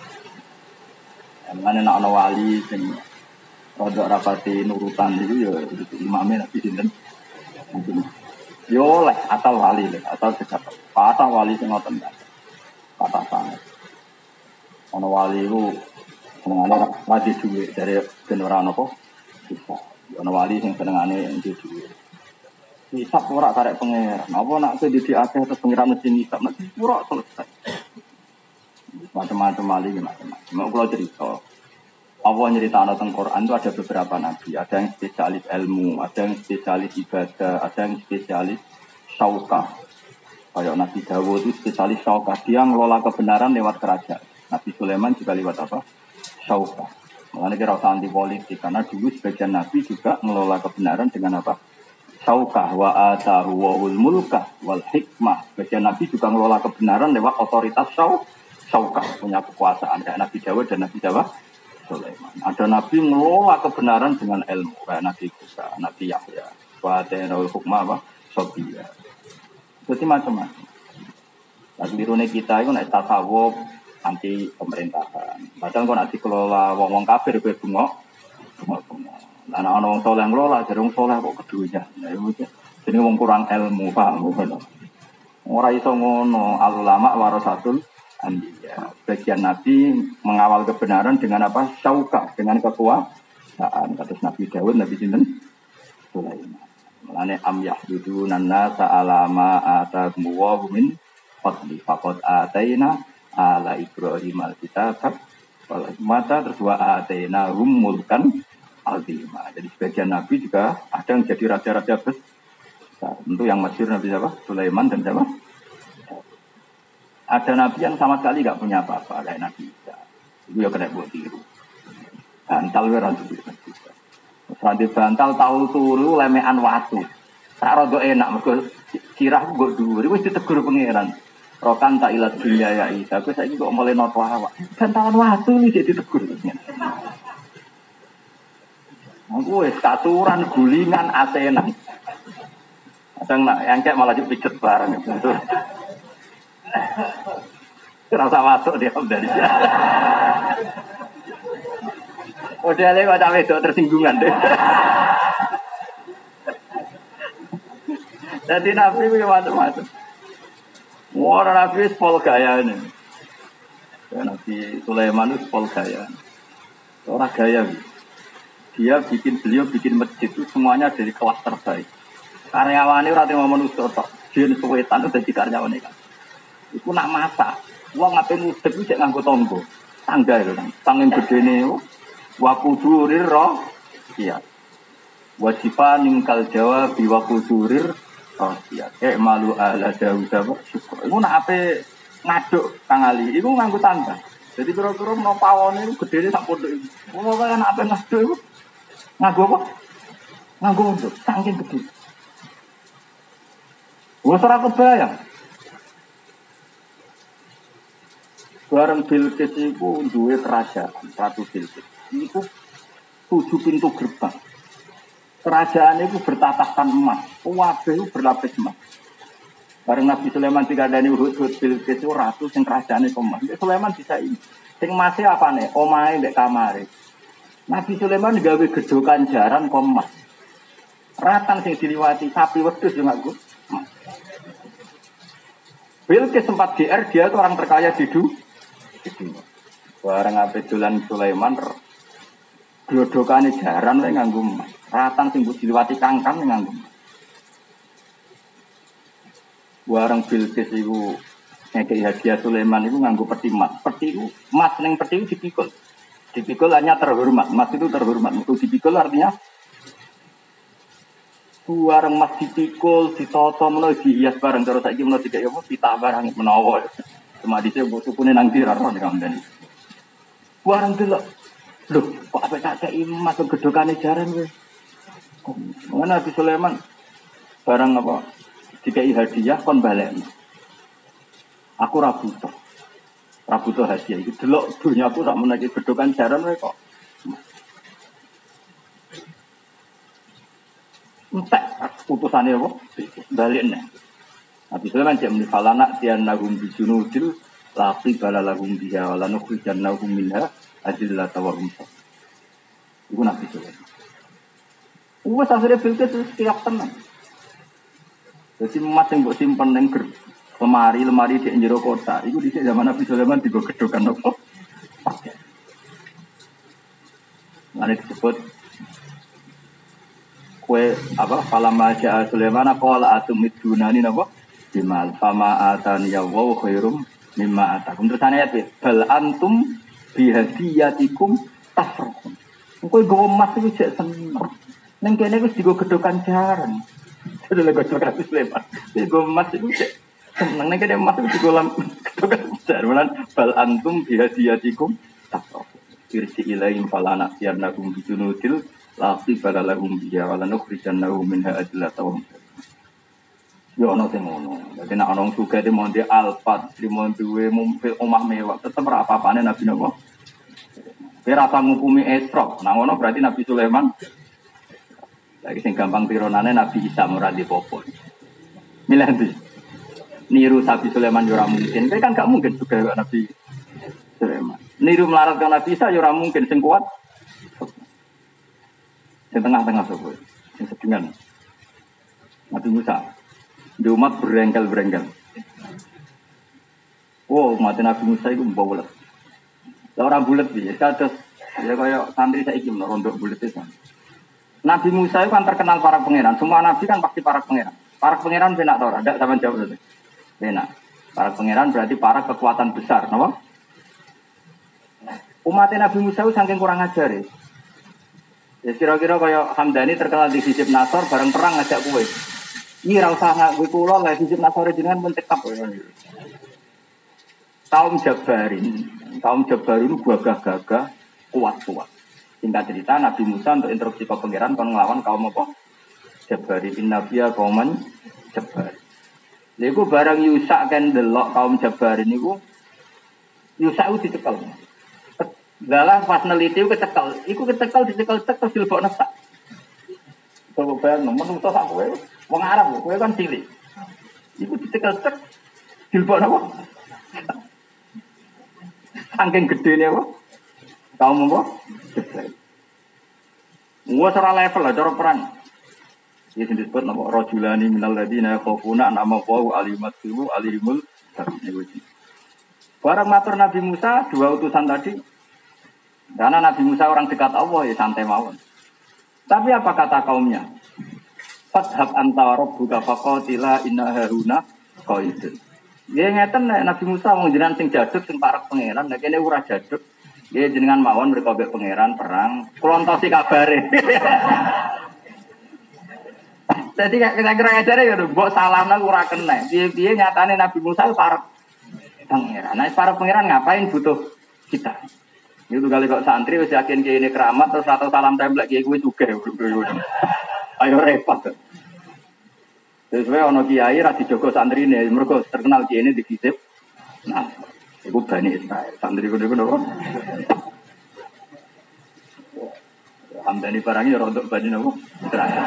Mana nak wali sing rodok rapati nurutan itu ya imamnya Nabi sinten. Yo leh asal wali leh asal dekat. Patah wali sing ngoten ta. Patah sangat. Ana wali itu senengane lagi duwe dari generasi apa? Bisa. Ana wali sing senengane entuk duwe. Hisab ora karek pangeran. Apa nak ke didi akeh terus pangeran mesti hisab mesti pura selesai. Macam-macam wali macam-macam. Mau kula cerita. Allah nyeritakno teng Quran itu ada beberapa nabi, ada yang spesialis ilmu, ada yang spesialis ibadah, ada yang spesialis syaukah. Kayak Nabi Dawud itu spesialis syaukah, dia ngelola kebenaran lewat kerajaan. Nabi Sulaiman juga lewat apa? Syaukah. Makanya kira usah anti politik, karena dulu sebagian Nabi juga ngelola kebenaran dengan apa? Syaukah wa atahu wa mulkah wal hikmah. Sebagian Nabi juga ngelola kebenaran lewat otoritas syaukah, punya kekuasaan. Kayak Nabi Dawud dan Nabi Sulaiman. Ada Nabi ngelola kebenaran dengan ilmu. Kayak Nabi Musa, Nabi Yahya. Wa atahu hukmah wa sobiyah. Jadi macam-macam. Nah, kelirunya kita itu naik tasawuf anti pemerintahan. Padahal kalau nanti kelola wong-wong kafir gue bengok. Nah, anak wong soleh ngelola, jadi wong soleh kok keduanya. Jadi wong kurang ilmu, paham? Orang iso ngono, al-ulama warasatul anbiya. Bagian Nabi mengawal kebenaran dengan apa? Syaukah, dengan kekuasaan. Kata Nabi Dawud, Nabi Sinten Sulaiman. Mulane am yahdudun an-nasa ala ma atakum wa min fadli faqad ataina ala Ibrahim al-kitab wal hikmata terus wa ataina mulkan azima. Jadi sebagian nabi juga ada yang jadi raja-raja besar. Tentu yang masyhur Nabi siapa? Sulaiman dan siapa? Ada nabi yang sama sekali enggak punya apa-apa kayak Nabi Isa. Itu ya kena buat tiru. Bantal ora duwe. Sandi bantal tahu turu lemean watu. Tak rodo enak mergo kirahku nggo dhuwur wis ditegur pangeran. Rokan tak ilat dunya ya Isa. Kowe saiki kok mulai noto awak. Bantalan watu iki ditegur. Aku wis katuran gulingan asenan. Kadang nak engkek malah dipijet bareng itu. Rasa watuk dia dari dia. Udah lewat cawe itu tersinggungan deh. Jadi Nabi itu macam-macam. Orang Nabi sepol gaya ini. Nabi Sulaiman itu sepol gaya. Orang gaya. Beliau bikin masjid itu semuanya dari kelas terbaik. Karyawannya rata mau manusia tok. Dia suwetan itu jadi karyawannya kan. Itu nak masak. Wong ngapain ngudek iki cek nganggo tangga. Tangga lho kan. Sanging gedene wa kudurir roh. Iya. Wajibah ningkal Jawa biwa kudurir roh. Iya. Kayak malu ala Daud apa syukur. Iku nak ape ngaduk Kang Ali. Iku nganggo tangga. Jadi kira-kira mau pawone iku gedene sak pondok iku. Wong kaya nak ape ngaduk iku. Nganggo apa? Nganggo untuk sangking gede. Wes ora kebayang. Bareng Bilqis iku duwe kerajaan, Ratu Bilqis. Iku 7 pintu gerbang. Kerajaan itu bertatahkan emas, kabeh berlapis emas. Bareng Nabi Sulaiman dikandani Hud-Hud Bilqis itu ratu sing kerajaane emas. Sulaiman bisa ini. Sing mase apane? Omahe ndek kamare. Nabi Sulaiman gawe gedokan jaran emas. Ratan sing diliwati sapi wedhus yo ngaku. Bilqis sempat GR, dia itu orang terkaya di dunia. Barang ape dolan Sulaiman glodokane jaran lek nganggo emas. Ratan sing mbok diliwati kangkang nganggo emas. Barang Bilqis iku ngekeki hadiah Sulaiman iku nganggo peti emas. Peti iku emas ning peti iku dipikul. Dipikul hanya terhormat. Emas itu terhormat. Itu dipikul artinya barang emas dipikul, ditata menawa dihias barang cara saiki menawa dikek apa pitak barang menawa. Cuma dhisik mbok sukune nang ndi ra ro kandhane. Barang delok. Loh, kok ape tak kei emas gedhokane jaran kowe. Mana Nabi Sulaiman barang apa dikei hadiah kon balekno. Aku ra butuh. Ra butuh hadiah iki delok dunyaku sak meneki gedhokan jaran kowe kok. Entek putusane apa? Balekne. Nabi Sulaiman jek muni falana tian nagum bijunudil lafi balalagum biha wala nukhrijan nahum minha adillata wa rumsa. Iku Nabi Sulaiman. Wes akhire Bilqis wis siap tenan. Dadi emas sing mbok simpen ning lemari di jero kota. Iku dhisik zaman Nabi Sulaiman digo gedhokan apa? Mane disebut kue apa falama ja'a Sulaiman qala atumidunani napa bimal fama atani ya wa khairum mimma atakum. Terus ayat bal antum bihadiyatikum tafrahun. Kowe go emas iki jek seneng. Ning kene wis digo gedhokan jaran. Sudah lego gedhokan Sulaiman. Digo emas iku jek seneng. Ning kene emas iku digo gedhokan jaran. Bal antum bihadiyatikum tafrahun. Irsi ilaihim falana siyanakum bijunudil lafi balalahum biya wala nukhrijan nahum minha adillata wa yo ana sing ngono. Dadi nek ana sugih te monde alfat, trimo duwe omah mewah, tetep ora apa-apane Nabi napa. Ora apa ngukumi esrok. Nah ngono berarti Nabi Sulaiman lagi sing gampang tironane Nabi Isa ora di popo. Milih ndi? Niru Nabi Sulaiman yo ora mungkin. Kan gak mungkin juga Nabi Sulaiman. Niru melarat ke Nabi Isa yo ora mungkin sing kuat. Di tengah-tengah sopo, yang sedingan. Nabi Musa, di umat berengkel-berengkel. Wow, umat Nabi Musa itu membawa bulat. Orang bulat dia, kados ya kayak santri saya ikut rondok bulat itu. Nabi Musa itu kan terkenal para pangeran. Semua nabi kan pasti para pangeran. Para pangeran benak tau, ada zaman jauh itu. Benak. Para pangeran berarti para kekuatan besar, kenapa? Umat Nabi Musa itu saking kurang ajar ya. Ya kira-kira kaya Hamdani terkenal di Hizib Nasor bareng perang ngajak kue. Ini ra usah ngaku kula lah Hizib Nasor jenengan pun tekap. Kaum Jabarin gagah-gagah kuat-kuat. Singkat cerita Nabi Musa untuk instruksi ke pangeran kon nglawan kaum apa? Jabarin innabiya qauman Jabarin. Lha iku barang Yusak kan delok kaum Jabarin niku Yusak dicekel. Dalam pas neliti itu kecekel terus dilebokno sak. Coba bayang menungso sak kowe wong Arab kowe kan cilik. Iku dicekel cek dilebokno apa? Saking gedene apa? Kaum apa? Wes ora level lah cara perang. Iki disebut napa rajulani minal ladina khafuna nama wa alimatu alimul tarbiyyah. Barang matur Nabi Musa dua utusan tadi. Karena Nabi Musa orang dekat Allah ya santai mawon. Tapi apa kata kaumnya? Fadhab anta rabbuka faqatila inna hauna qaidun. Dia ngeten Nabi Musa wong jenengan sing jaduk sing parek pangeran, nek kene ora jaduk. Dia jenengan mawon mereka mbek pangeran perang, kula entosi kabare. Jadi kita kira ngajare ya mbok salahna ora kena. Piye-piye nyatane Nabi Musa parek pangeran. Nah, parek pangeran ngapain butuh kita? Itu kali kok santri wis yakin kiai ini keramat terus atau salam templek kiai kuwi juga. Ayo repot. Terus wae ana kiai ra dijogo santrine, mergo terkenal kiai ini dikitip. Nah, iku Bani Israil. Santri kudu kok. Hamdani barangnya ya rodok Bani nopo? Israil.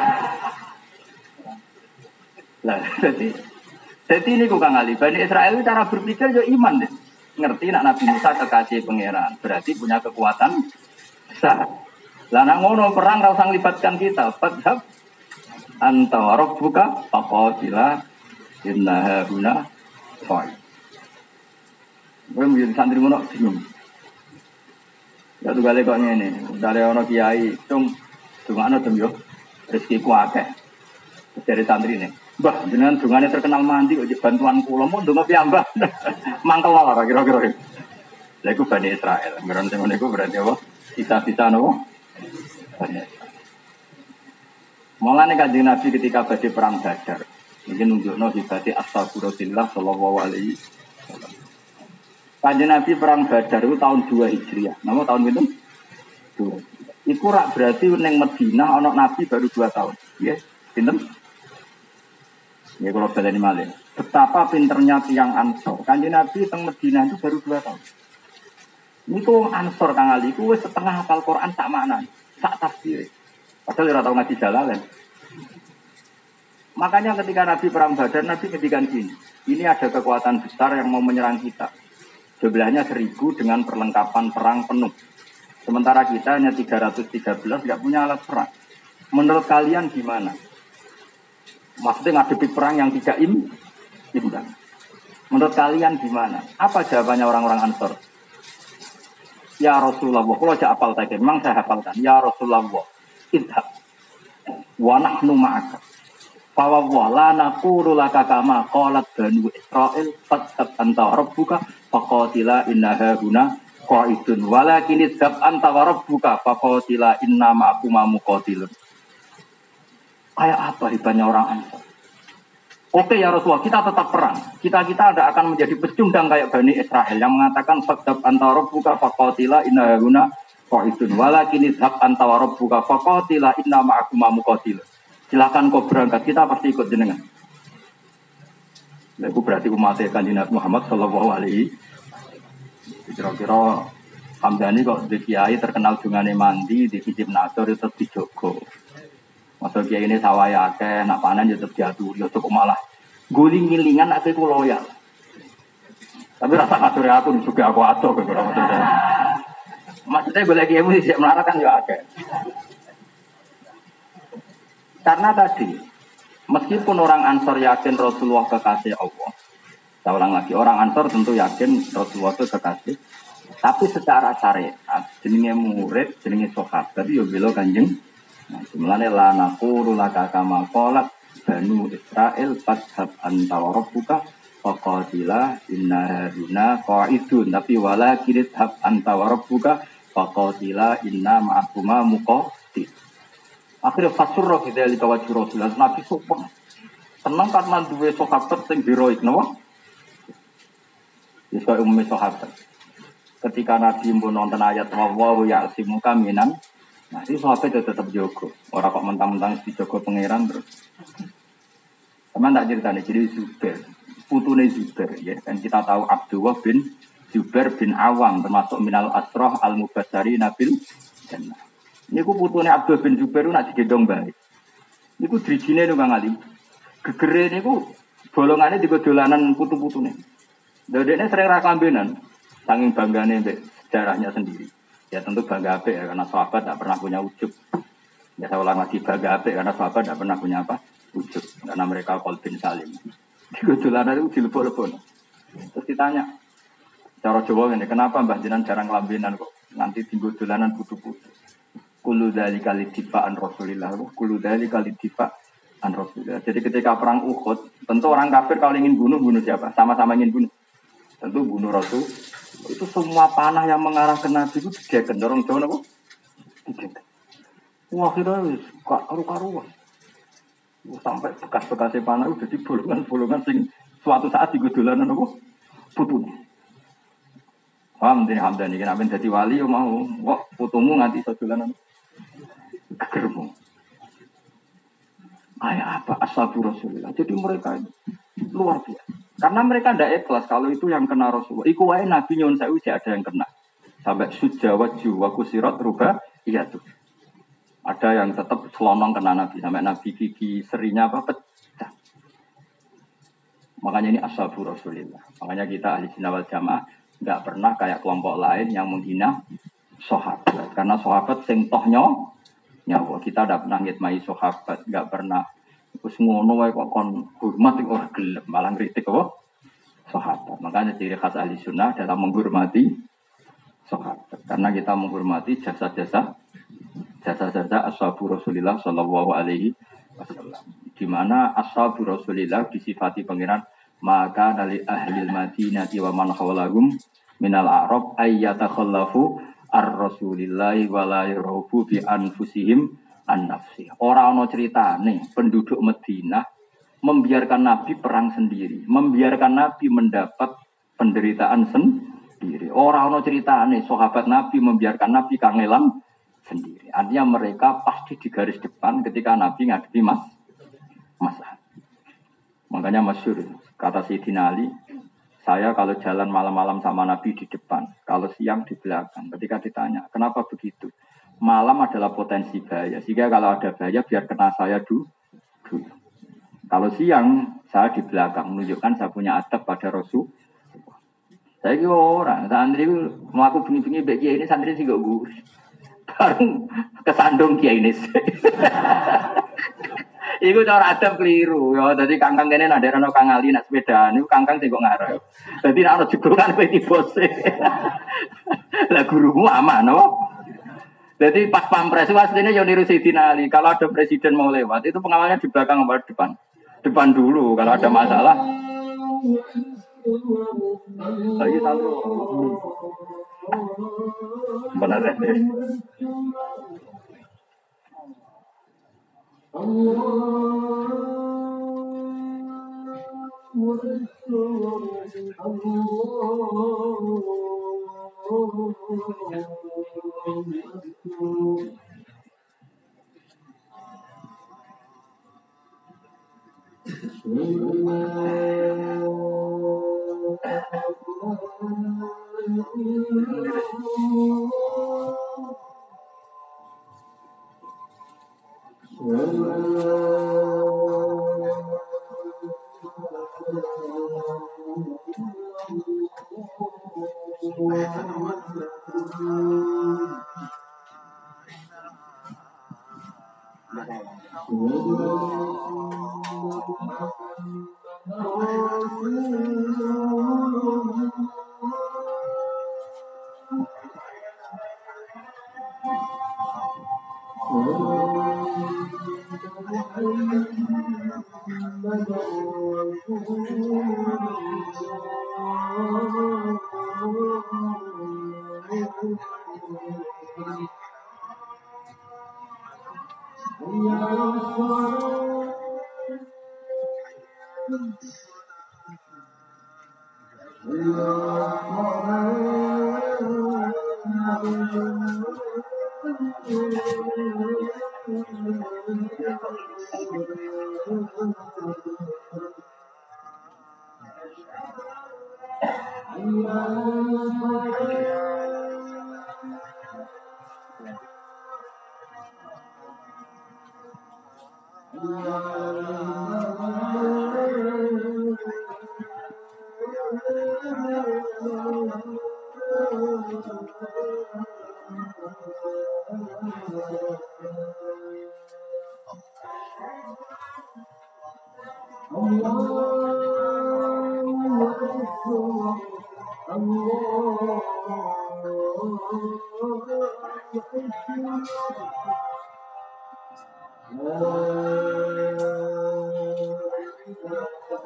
Lah, jadi ini kok Kang Ali, Bani Israil itu cara berpikir yo iman deh. Ngerti nak Nabi Musa kekasih pangeran, berarti punya kekuatan besar. Lah nak ngono perang ra usah libatkan kita. Fadhab anta rabbuka faqatila inna haruna fa'il. Kowe mbiyen santri ngono bingung. Ya tuh kali kok ngene, dari ono kiai cung dungane dem yo rezeki ku akeh. Dari santri ini. Mbah, jenengan dungane terkenal mandi kok bantuan kula mau ndonga piyambak. Mangkel ora kira-kira. Lha iku Bani Israil. Ngeron sing ngene iku berarti apa? Sisa-sisa napa? Bani Israil. Mulane Kanjeng Nabi ketika badhe perang Badar, iki nunjukno hibate Astagfirullah sallallahu alaihi wasallam. Kanjeng Nabi perang Badar itu tahun 2 Hijriah. Napa tahun pinten? 2. Iku rak berarti ning Madinah ana Nabi baru 2 tahun. Nggih, pinten? Ya kalau baleni malih. Betapa pinternya tiang Ansor. Kanjeng Nabi teng Madinah itu baru 2 tahun. Niku Ansor Kang Ali ku wis setengah hafal Quran sak makna, sak tafsir. Padahal ora tau ngaji Jalalain. Makanya ketika Nabi perang Badar, Nabi ngedikan gini. Ini ada kekuatan besar yang mau menyerang kita. Jumlahnya 1000 dengan perlengkapan perang penuh. Sementara kita hanya 313 tidak punya alat perang. Menurut kalian gimana? Maksudnya ngadepi perang yang tidak imbang. Menurut kalian gimana? Apa jawabannya orang-orang Ansor? Ya Rasulullah, kalau saya hafal tadi, memang saya hafalkan. Ya Rasulullah, idhab wa nahnu ma'aka. Fa wa la naqulu laka kama qalat Banu Israil fatab anta rabbuka faqatila inna haruna qaidun walakin idhab anta wa rabbuka faqatila inna ma'akuma muqatilun. Kayak apa ribanya orang Ansor? Oke ya Rasulullah, kita tetap perang. Kita tidak akan menjadi pecundang kayak Bani Israil yang mengatakan fatab anta rabbuka faqatila inna haruna qaidun walakin idhab anta wa rabbuka faqatila inna ma'akuma muqatilun. Silakan kau berangkat, kita pasti ikut jenengan. Itu berarti umat Kanjeng Nabi Muhammad sallallahu alaihi. Kira-kira Hamdani kok di kiai terkenal dungane mandi, di Hizib Nasr itu dijogo. Masuk kiai ini sawaya akeh, nak panen ya tetep diatur, ya cukup malah guling-gilingan aku iku loyal. Tapi rasa ngatur aku juga aku atur kira maksudnya. Maksudnya boleh kiai mesti siap melarat kan ya akeh. Karena tadi, meskipun orang Ansor yakin Rasulullah kekasih Allah, saya ulang lagi, orang Ansor tentu yakin Rasulullah itu kekasih, tapi secara syariat, jenenge murid, jenenge sahabat, yo bela Kanjeng. Nah, mulane la naqulu laka kama qalat Banu Israil fadhab anta wa rabbuka faqatila inna haruna qaidun, tapi wala kiridhab anta wa rabbuka faqatila inna ma'akuma muqatil. Akhirnya fasurah kita lihat wajah Rasulullah Nabi sopan tenang karena dua sahabat yang heroik, no? Itu umumnya sahabat. Ketika Nabi pun nonton ayat wawahu ya'simuka minan, nah ini sahabat itu tetap jogo. Orang kok mentang-mentang di jogo pangeran terus. Teman tak cerita nih, jadi Zubair, putune Zubair, ya. Dan kita tahu Abdullah bin Zubair bin Awam termasuk minal asroh al mubasyari nabil jannah. Niku putune Abdul bin Zubair nak digendong bae. Niku drijine lho Kang Ali. Gegere niku bolongane digo dolanan putu-putune. Ndekne sering ra kambenan, saking banggane mbek sejarahnya sendiri. Ya tentu bangga apik ya, karena sahabat tidak pernah punya ujub. Ya saya ulang lagi bangga apik karena sahabat tidak pernah punya apa? Ujub. Karena mereka qalbin salim. Digo dolanan itu dilebok-lebok. Terus ditanya, cara Jawa ngene, kenapa Mbah Jenengan jarang lambenan kok? Nanti digo dolanan putu-putu. Kullu dzalika lidifa'an Rasulillah. Kullu dzalika lidifa'an an Rasulullah. Jadi ketika perang Uhud, tentu orang kafir kalau ingin bunuh siapa? Sama-sama ingin bunuh. Tentu bunuh Rasul. Itu semua panah yang mengarah ke Nabi itu digegen. Dorong jauh apa? Digegen. Wah, akhirnya gak karu-karuan. Sampai bekas-bekasnya panah udah di bolongan-bolongan sing suatu saat digodolan apa? Putunya. Paham ini Hamdan ini kenapa jadi wali mau kok putumu nganti sodolanan gegermu. Kayak apa ashabu Rasulullah. Jadi mereka itu luar biasa. Karena mereka tidak ikhlas kalau itu yang kena Rasulullah. Iku wae Nabi nyon saya ada yang kena. Sampai sujawat jiwa kusirat rubah iya tuh. Ada yang tetap selonong kena Nabi sampai Nabi gigi serinya apa pecah. Makanya ini ashabu Rasulullah. Makanya kita ahli sunnah wal jamaah nggak pernah kayak kelompok lain yang menghina sahabat. Karena sahabat sing tohnya nyawa kita tidak pernah ngitmai sahabat, nggak pernah. Terus ngono wae kok kon hormat ora gelem, malah kritik apa? Sahabat. Makanya ciri khas ahli sunnah dalam menghormati sahabat. Karena kita menghormati jasa-jasa ashabu Rasulillah sallallahu alaihi wasallam. Di mana ashabu Rasulillah disifati pangeran maka dari ahli Madinah wa man hawlahum minal a'rab ayyatakhallafu ar-rasulillahi wa la yarabu bi anfusihim an-nafsi. Ora ana critane penduduk Madinah membiarkan Nabi perang sendiri, membiarkan Nabi mendapat penderitaan sendiri. Ora ana critane sahabat Nabi membiarkan Nabi kangelan sendiri. Artinya mereka pasti di garis depan ketika Nabi ngadepi masalah. Makanya masyhur kata Sayyidina Ali, saya kalau jalan malam-malam sama Nabi di depan, kalau siang di belakang. Ketika ditanya, kenapa begitu? Malam adalah potensi bahaya, sehingga kalau ada bahaya biar kena saya dulu. Kalau siang, saya di belakang, menunjukkan saya punya adab pada Rasul. Saya kira orang, santri melakukan bunyi-bunyi baik kiai ini, santri sih gak gurus. Baru kesandung kiai ini. Iku cara adab keliru ya. Dadi kangkang kene nak dereno Kang Ali nak sepedaan niku kangkang sing kok ngarep. Dadi nek ana jegokan kowe dibose. Lah gurumu aman no. Jadi pas pampres itu aslinya yang niru Sayyidina Ali. Kalau ada presiden mau lewat itu pengawalnya di belakang atau depan. Depan dulu kalau ada masalah. Lagi satu. Benar deh.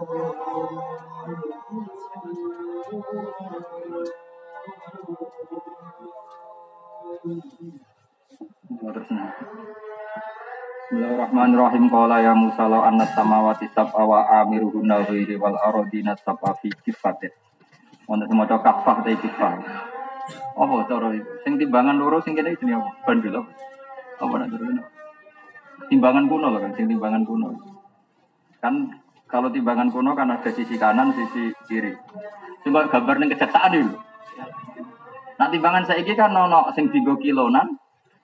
Terus Bismillahirrahmanirrahim. Qala ya Musa law anna samawati sab'a wa amiruhunna ghairi wal ardina sab'a fi kifatin. Wonten semoga kafah ta kifah. Apa cara sing timbangan loro sing kene jenenge apa? Bandul apa? Apa nak terus? Timbangan kuno loh kan, sing timbangan kuno. Kan kalau timbangan kuno kan ada sisi kanan, sisi kiri. Coba gambar ning kejaksaan itu. Nah timbangan saiki kan ono sing dienggo kilonan.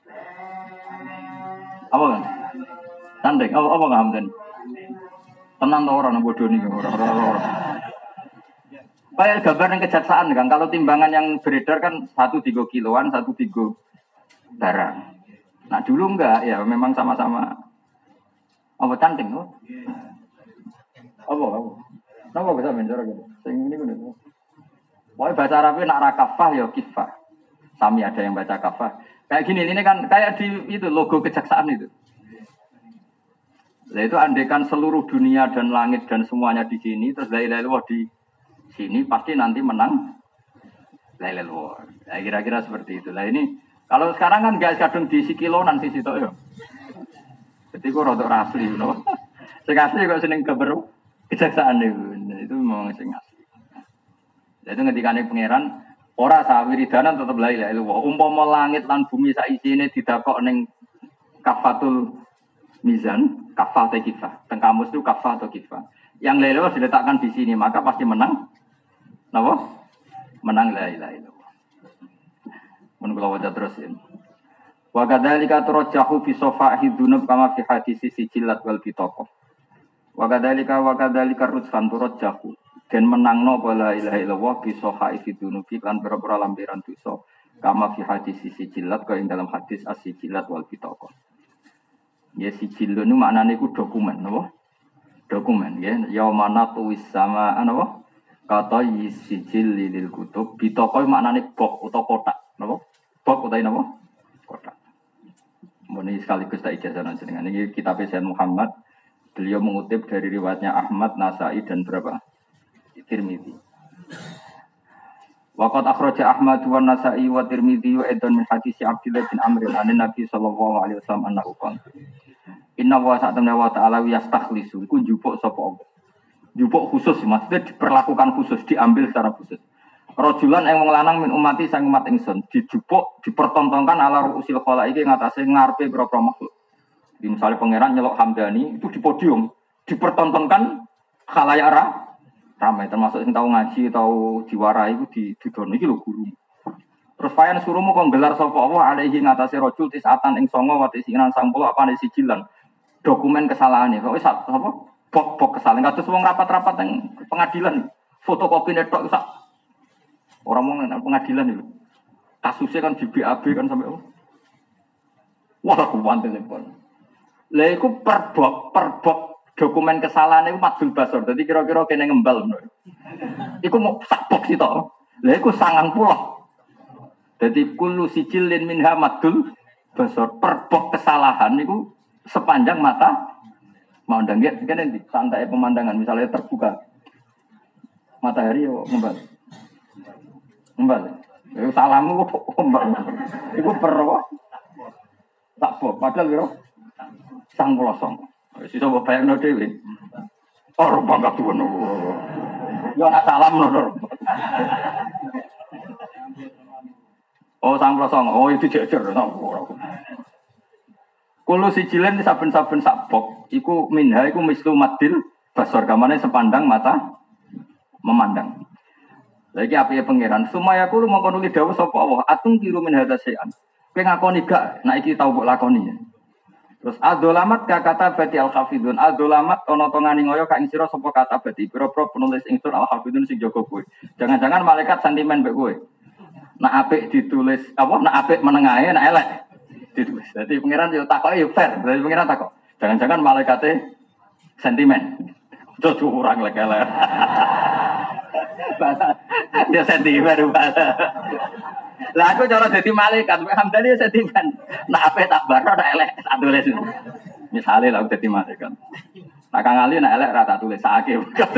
Apa kan? Tanding, apa ngamten? Tenang to ora nang bodho niku ora. Kayak gambar yang kejaksaan kan, kalau timbangan yang beredar kan 1 dienggo kiloan, 1 dienggo barang. Nah dulu enggak, ya memang sama-sama. Apa tanding kok? Apa? Napa bisa menjara gitu? Sing ini ngono. Wah bahasa Arabnya nak rakafah ya kifah. Sami ada yang baca kafah. Kayak gini, ini kan kayak di itu logo kejaksaan itu. Nah itu andekan seluruh dunia dan langit dan semuanya di sini, terus la ilaha illallah di sini pasti nanti menang la ilaha illallah. Nah, kira-kira seperti itu. Lah ini kalau sekarang kan gak kadung diisi kilonan sisi tok ya. Jadi kok rodok asli no. Sing asli kok seneng gambar kejaksaan itu memang sing asli. Lah itu ngendikane pangeran ora sawiridanan tetep la ilaha illallah. Umpama langit lan bumi sak isine didakok ning kafatul mizan, kafah atau kifah. Teng kamus itu kafah atau kifah. Yang la ilaha illallah diletakkan di sini maka pasti menang. Napa? Menang la ilaha illallah. Mun kula waca terus ya. Wa kadzalika turjahu fi safahi dunub kama fi hadisi sijilat wal bitaqah. Wa kadzalika ruskan turjahu dan menangno la ilaha illallah bi safahi dunubi kan pira-pira lampiran dosa kama fi hadisi sijilat kaya ing dalam hadis as-sijilat wal bitaqah. Ya sijil itu maknanya itu dokumen, apa? Dokumen, ya. Yaumana tuwis sama, apa? Kata sijil lil kutub. Bitoko maknanya bok atau kotak, apa? Bok atau apa? Kotak. Ini sekaligus tak ijazah dengan ini kitab Sayyid Muhammad. Beliau mengutip dari riwayatnya Ahmad, Nasai dan berapa? Tirmidzi. Waqat akhraja Ahmad wa Nasai wa Tirmidzi aidan min hadis Abdullah bin Amr an Nabi sallallahu alaihi wasallam annahu qala Inna wa ta'ala yastakhlisu iku njupuk sapa Allah. Njupuk khusus maksudnya diperlakukan khusus, diambil secara khusus. Rajulan yang wong lanang min umati sang umat ingsun dijupuk dipertontonkan ala ruusil khalaiqi ngatasé ngarepe pira-pira makhluk. Di misalnya pangeran nyelok Hamdani itu di podium dipertontonkan khalayak ramai termasuk sing tahu ngaji tahu diwarai itu di didon iki lho guru. Terus fayan suruhmu kok gelar sapa Allah alaihi ngatasé rajul tisatan ing 9 wa tisinan 10 apa nek sijilan. Dokumen kesalahane kok wis apa bok kesalahan kados wong rapat-rapat yang pengadilan fotokopi netok sak orang mau nang pengadilan itu kasusnya kan di BAB kan sampai wah aku wanten pun lha iku perbok dokumen kesalahan itu madul basor dadi kira-kira kene ngembal iku mau sak bok sih to lha iku 90 dadi kullu sijilin minha madul basor perbok kesalahan niku sepanjang mata mau ndang kene ndi santai pemandangan misalnya terbuka matahari yo ngembal yo salamu ngembal iku perro tak bok padahal yo 90 wis iso mbok bayangno dhewe ora bangga tuwono yo nak salam lho oh 90 oh itu jejer Kulo sijilen saben-saben sakbok, iku minha iku mislu madil basor kamane sepandang mata memandang. Lagi apiye pangeran, sumaya kulo mongko nuli dawuh sapa Allah, atung kiru min hadza syai'an. Kowe ngakoni gak nek iki tau mbok lakoni. Terus adzolamat ka kata bati al-hafidun, adzolamat ana to ngani ngoyo ka ing sira sapa kata bati, pira-pira penulis ingsun al-hafidun sing jaga kowe. Jangan-jangan malaikat sentimen mbek kowe. Nek apik ditulis apa nek apik menengahe nek elek ditulis. Jadi pengiran yo takoke yo fair. Jadi pengiran takok. Jangan-jangan malaikate sentimen. Itu curang lek elek. Bahasa dia sentimen bahasa. Lah aku cara dadi malaikat, Hamdani sentimen. Nek ape tak baro nek elek tak tulis. Misale lah dadi malaikat. Nak Kang Ali nak elek rata tulis sakake.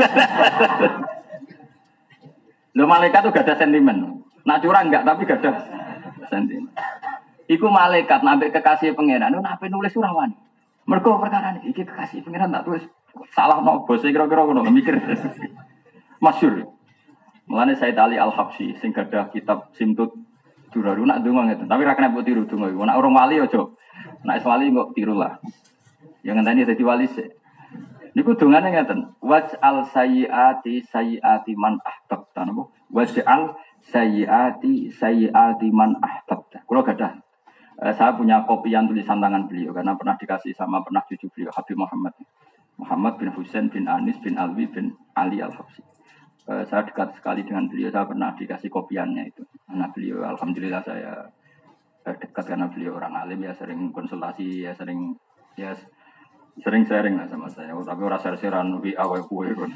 Lho malaikat tuh gak ada sentimen. Nak curang enggak tapi gak ada sentimen. Iku malaikat nambah kekasih pangeran, nape nulis ora wani. Mergo perkara iki kekasih pangeran tak tulis salah no bos kira-kira ngono mikir. Masyhur. Mulane Said Ali Al-Habsyi sing gadah kitab Simtut Duraru nak donga ngeten, tapi ra kena mbok tiru donga iku. Nak urung wali aja. Nak wis wali kok tirulah. Yang ngenteni dadi wali sik. Niku dongane ngeten, waj'al sayyiati man ahbabta napa? Waj'al sayyiati man ahbabta. Kula gadah saya punya kopian tulisan tangan beliau karena pernah dikasih sama pernah cucu beliau Habib Muhammad bin Husain bin Anis bin Alwi bin Ali Al-Habsyi. Saya dekat sekali dengan beliau, saya pernah dikasih kopiannya itu. Karena beliau alhamdulillah saya dekat karena beliau orang alim ya sering konsultasi ya sering sharing lah sama saya. Tapi ora share-sharean WA wae kuwe kon.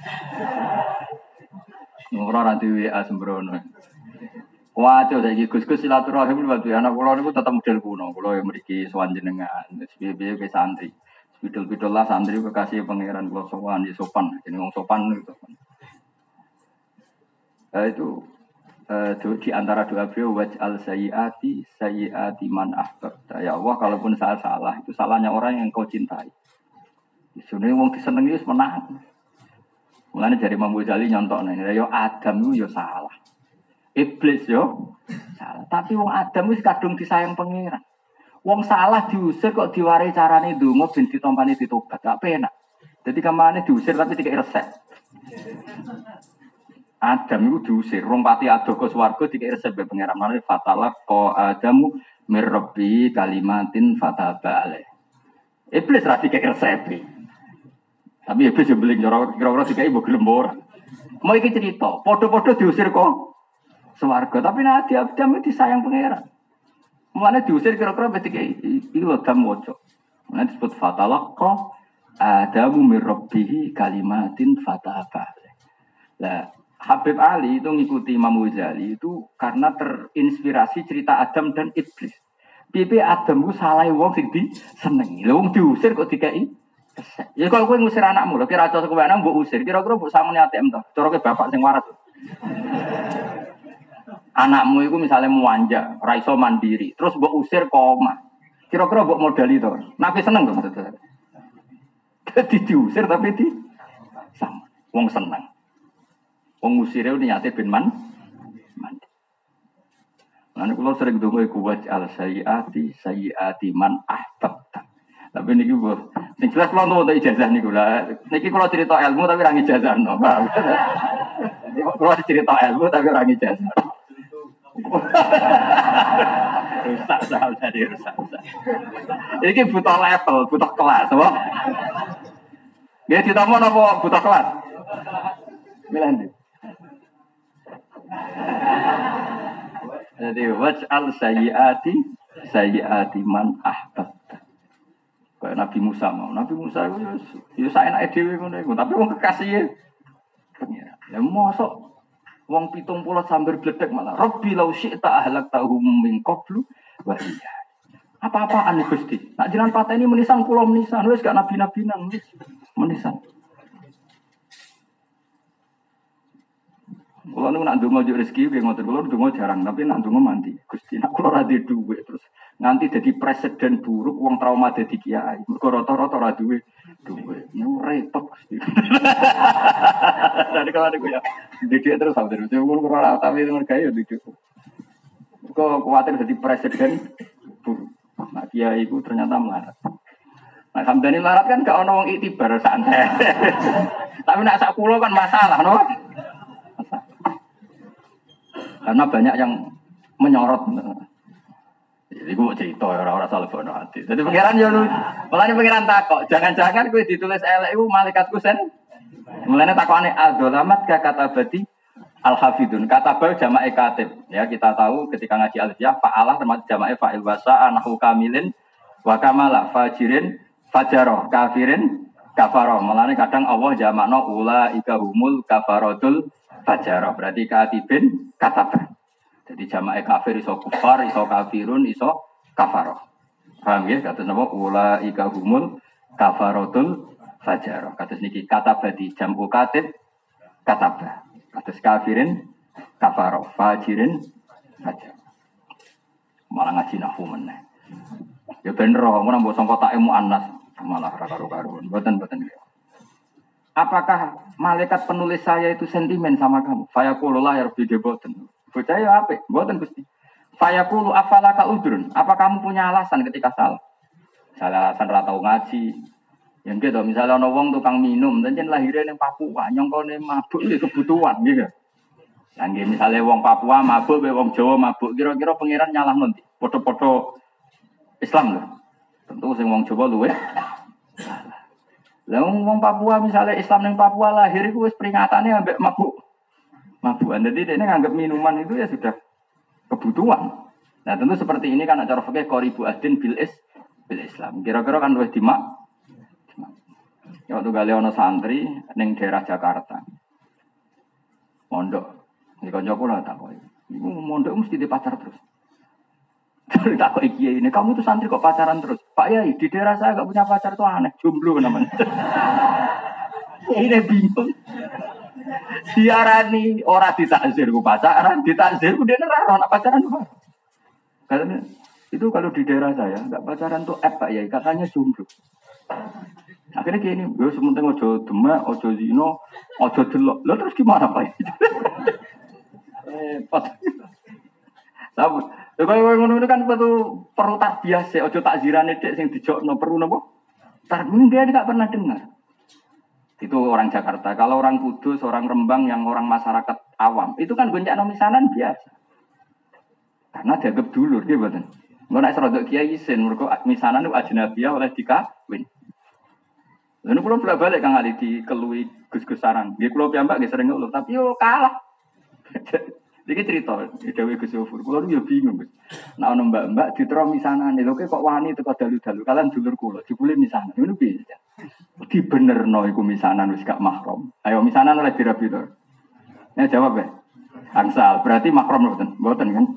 Ora nanti WA sembrono. Wah, coba saiki Gus-gus silaturahim luwih anak kula niku tetep model kuno. Kula yang mriki sowan jenengan, piye-piye ke santri. Bidul-bidul lah santri kekasih pangeran kula sowan di sopan. Jeneng wong sopan itu. Itu di antara doa beliau waj'al sayyiati man ahbabta. Ya Allah, kalaupun saya salah, itu salahnya orang yang kau cintai. Sebenarnya wong disenengi wis menang. Mulane jare Imam Ghazali nyontokne, ya Adam itu ya salah. Iblis yo salah. Tapi wong Adam wis kadung disayang pangeran. Wong salah diusir kok diwarai carane ndonga ben ditompani ditobat. Gak penak. Jadi kamane diusir tapi dikek resep. Adam itu diusir, rong pati adoga swarga dikek resep be pangeran. Mane fatalak ko Adamu mirabbi kalimatin fataba alaih. Iblis ra dikek resep. Tapi iblis yo beling kira-kira dikek mbok gelem ora. Mau iki cerita, padha-padha diusir kok swarga, tapi nanti Adam itu disayang pangeran. Mulane diusir kira-kira ketika iki lho Adam waca. Mulane disebut fatalaqa Adamu mir rabbih kalimatin fataba. Lah Habib Ali itu ngikuti Imam Ghazali itu karena terinspirasi cerita Adam dan iblis. Piye Adam ku salah wong sing disenengi. Lha wong diusir kok dikai. Ya kalau kowe ngusir anakmu, lho kira cocok kowe anak mbok usir, kira-kira mbok samune ATM to. Cara ke bapak sing waras. Anakmu itu misalnya muanja, raiso mandiri, terus mbok usir koma. Kira-kira mbok modali to. Nabi seneng to maksudnya. Dadi diusir tapi di sama. Wong seneng. Wong usire niate ben mandi. Lan kula sering donga iku waj'al sayyiati man ahbabta. Tapi niki kok sing jelas kula entuk ijazah niku lah. Niki kula cerita ilmu tapi ora ngijazahno. Kula cerita ilmu tapi ora ngijazah. Rusak sahal tadi rusak. Ini butuh level, butuh kelas, apa? Dia ditomon apa butuh kelas? Milih. Jadi waj'al sayyiati man ahbabta. Kayak Nabi Musa mau. Nabi Musa itu ya saenake dhewe ngono iku, tapi wong kekasih pengira. Ya mosok wong 70 sambil bledek malah Rabbi law syi'ta ahlaktahum min qablu wa iya. Apa-apaan Gusti? Nak jenengan pateni menisan kula menisan wis gak nabi-nabinan wis menisan. Kula niku nak ndonga njuk rezeki nggih ngoten kula ndonga jarang tapi nak ndonga mandi. Gusti nak kula ora duwe dhuwit terus nganti dadi presiden buruk wong trauma dadi kiai. Mergo rata-rata ora duwe dhuwit. Niku repot Gusti. Dari kalau niku ya didik terus sampe terus kula ora tapi mergo ya didik. Kok kuwatir dadi presiden buruk. Nah kiai iku ternyata melarat. Nah sampeyan melarat kan gak ono wong itibar santai. Tapi nak sak kula kan masalah, no? Karena banyak yang menyorot. Jadi gue cerita orang-orang salah bono hati. Jadi pengiran ya lu, malah pengiran takok. Jangan-jangan gue ditulis elek itu malaikatku sen. Mulanya takokane al-dolamat ka kata badi al-hafidun. Kata bau jama'i katib. Ya kita tahu ketika ngaji alfiyah fa'alah termasuk jama'i fa'il wasa anahu kamilin wa kamala fajirin fajaroh kafirin kafaroh. Mulanya kadang Allah jamakno ulaika humul kafarotul fajaroh. Berarti katibin katabah. Jadi jama'i kafir iso kufar, iso kafirun, iso kafaroh. Paham ya? Kata nama ulaika humul kafarotul fajar. Kados niki katabati jam'u katib katabah. Kados kafirin kafaro, fajirin fajar. Malah ngaji nahwu meneh. Ya bener, ora mbok sangka tak ilmu anas malah ora karo-karo. Mboten. Apakah malaikat penulis saya itu sentimen sama kamu? Fayaqulu la yarbi boten. Bocah ya apik, mboten Gusti. Fayaqulu afalaka udrun. Apa kamu punya alasan ketika salah? Salah alasan ra tau ngaji. Yang gitu, misalnya ana wong tukang minum, pancen lahire ning Papua, nyongkone mabuk iki kebutuhan gitu. Lah nggih misale wong Papua mabuk, wong Jawa mabuk, kira-kira pangeran nyalahno ndi? Padha-padha Islam lho. Tentu sing wong Jawa luwih salah. Lah wong Papua misalnya Islam ning Papua lahir iku wis peringatane ambek mabuk. Mabukan. Jadi dia nganggap minuman itu ya sudah kebutuhan. Nah tentu seperti ini kan acara fikih qoribu adin bil Islam. Kira-kira kan luwih dimak. Ya waktu gale ana santri ning daerah Jakarta. Mondok. Iki kancaku lah tak koyo. Iku mondok mesti di pacar terus. Terus tak koyo kiai ini, kamu tuh santri kok pacaran terus? Pak Yai, di daerah saya enggak punya pacar tuh aneh, jomblo namanya. Ini bingung. Diarani ora ditakzir ku pacaran, ditakzir ku dene ora ana pacaran kok. Katanya itu kalau di daerah saya enggak pacaran tuh Pak Yai, katanya jomblo. Akhirnya kayak ini, gue sementing ojo demak, ojo zino, ojo delok. Lo terus gimana Pak? Repot. Sabu. Kalau ngono itu kan perlu tarbiyah sih, ojo takzirane dek sing dijokno perlu napa? Tarbiyah dia enggak pernah dengar. Itu orang Jakarta. Kalau orang Kudus, orang Rembang yang orang masyarakat awam, itu kan goncakno misanan biasa. Karena dianggap dulur dia mboten. Engko nek serodok kiai isin mergo misanan itu ajnabiyah oleh dikawin. Lalu kalau bolak-balik Kang Ali dikelui Gus-Gus Sarang. Nggih kula piyambak nggih sering ngeluh, tapi yo kalah. Iki cerita dhewe Gus Yofur. Kula yo bingung, Gus. Nek ana mbak-mbak ditro misanane, lho kok wani teko dalu-dalu. Kalian dulur kula, jebule misanan. Ngono piye? Dibenerno iku misanan wis gak mahram. Ayo misanan oleh dirabi to. Ya jawab ya. Angsal, berarti mahram mboten? Mboten kan?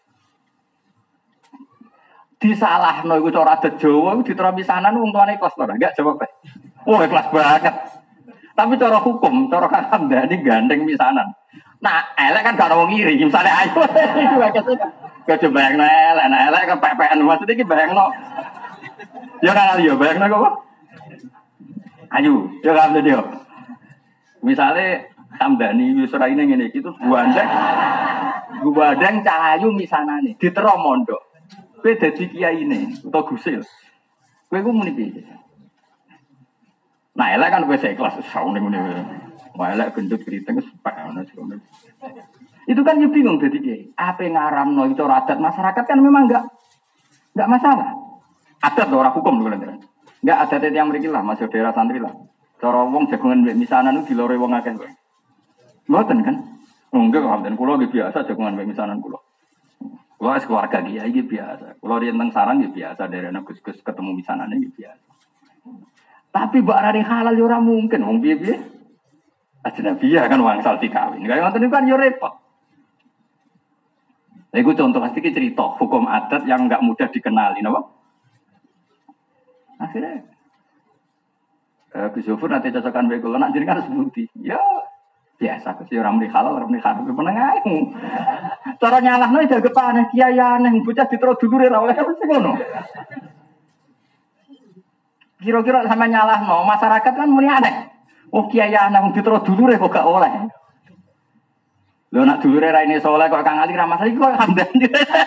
Disalahno iku cara adat Jawa ditro misanan wong tuane ikhlas to, enggak jawab ya. Oh, ikhlas banget. Tapi cara hukum, cara Hamdani gandeng misanan. Nah, elek kan gak ada wong ngiri. Misalnya ayo iki wae kok bayangno elek, nah elek kepepean maksud iki bayangno. Ya kan yo bayangno kok. Ayo, yo kan dia. Misalnya Hamdani wis ora ngene iki terus gandeng cahayu misanane ditero mondok. Kowe dadi kiyaine utawa gusil. Kowe ku muni piye? Nah, elek kan kowe ikhlas saune ngene. Wah, elek gendut keriting sepek ana jero. Itu kan yo bingung dadi kiai. Ape ngaramno itu adat masyarakat kan memang enggak masalah. Adat ora hukum lho kan. Enggak adat yang mriki lah, masuk daerah santri lah. Cara wong jagongan mbek misanan ku dilore wong akeh kok. Mboten kan? Enggak kok, dan kula biasa jagongan mbek misanan kula. Kula wis keluarga kiai iki biasa. Kula riyen teng sarang ya biasa daerah Gus-gus ketemu misanane iki biasa. Tapi mbak rari halal yo ora mungkin wong piye-piye. Ajnabiyah kan wangsal dikawin. Kaya ngoten niku kan yo repot. Lha iku contoh pasti cerita hukum adat yang enggak mudah dikenali napa? Akhirnya Gus Yofur nanti cocokan wae kula nak jenengan harus bukti. Ya biasa Gus ora muni halal, ora muni haram penengah. Cara nyalahno dianggep aneh kiai aneh bocah ditero dulure ra oleh ngono. Kira-kira sama nyalahno masyarakat kan muni aneh. Oh kiai aneh ditero dulure kok gak oleh. Lho nak dulure ra ini saleh kok Kang Ali ra masalah iki kok Hamdani.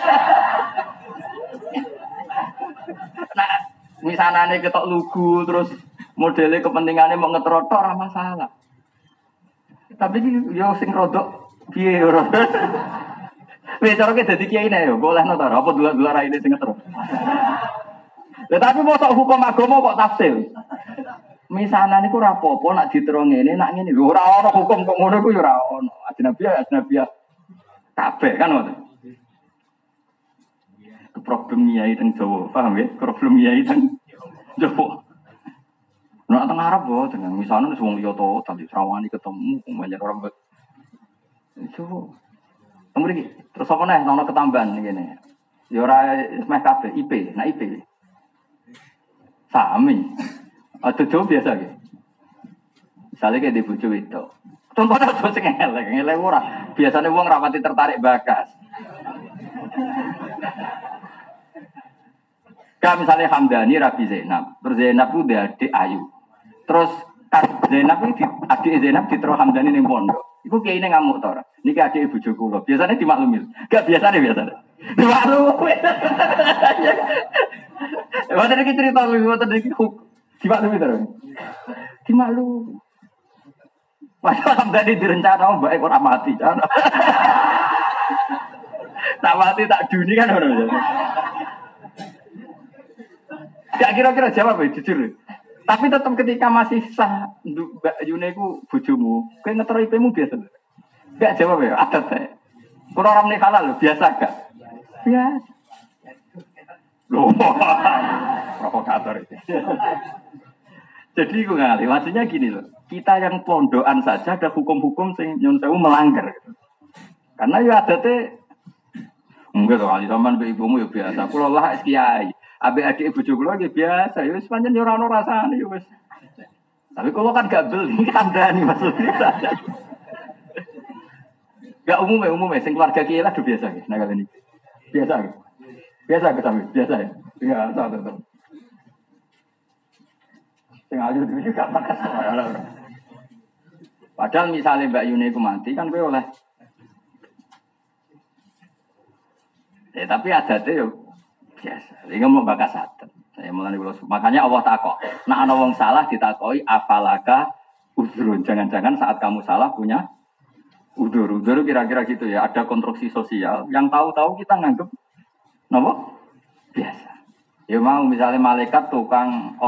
Nah, misanane ketok lugu terus modelnya kepentingannya mau ngetrotok ora masalah. Tapi yo sing rodok piye ora. Wis cara ke dadi kiai ne yo, boleh no ta apa dulu-dulu ra ini sing ngetrok. Lah tapi mosok hukum agama kok tafsir. Misanan iku ora apa-apa nak ditero ngene, nak ngene. Lho ora ono hukum kok ngono iku yo ora ono. Ajnabiyah kabeh kan ngono. Itu problem kiai teng Jawa, paham ya? Problem kiai teng Jawa. Nek teng Arab kok dengan misanan wis wong liya to, tadi Sarawani ketemu banyak orang itu. Mriki terus apa neh ana ketambahan ngene. Ya ora meh kabeh IP, nak IP. Sami. Ada jauh biasa gitu. Misalnya kayak di bojo itu. Contohnya aja sing elek ora. Biasane wong rapati tertarik bakas. Kayak misalnya Hamdani Rabi Zainab. Terus Zainab itu dia adik Ayu. Terus Zainab itu adik Zainab diterus Hamdani ning pondok. Iku kiai ini ngamuk to ora. Niki adik ibu kula. Biasanya dimaklumin. Gak biasanya. Dimaklumi. Wonten iki cerita wonten iki dimaklumi to. Dimaklumi. Padahal Hamdani direncana mbak ora mati. Tak mati tak duni kan ora. Ya kira-kira jawab ya, jujur. Tapi tetap ketika masih sah Mbak Yune ku bojomu, kowe ngetro IP-mu biasa. Enggak jawab ya, adat saya. Kalau orang menikah halal biasa gak? Biasa. Loh, provokator itu. Jadi gue ngali, maksudnya gini loh. Kita yang pondokan saja ada hukum-hukum sing nyun sewu melanggar. Karena ya adatnya enggak tuh, kali zaman ibumu ya biasa. Kulo lah kiai. Abe adik bojo kula nggih biasa, ya wis pancen yo ora ono rasane yo wis. Tapi kalau kan gak beli kandhani maksudnya. Gak umum sing keluarga kiai lah biasa nggih nah kali ini. Biasa. Biasa ketemu, biasa ya. Iya, tetep. Sing ayu dhewe gak pakas. Padahal misalnya Mbak Yune iku mati kan kowe oleh. Ya tapi adatnya yo biasa. Ini mau bakas adat. Saya mulai dulu. Makanya Allah takok. Nah, ana wong salah ditakoi afalaka udhrun. Jangan-jangan saat kamu salah punya udur. Udur kira-kira gitu ya. Ada konstruksi sosial. Yang tahu-tahu kita nganggep napa? Biasa. Ya mau misalnya malaikat tukang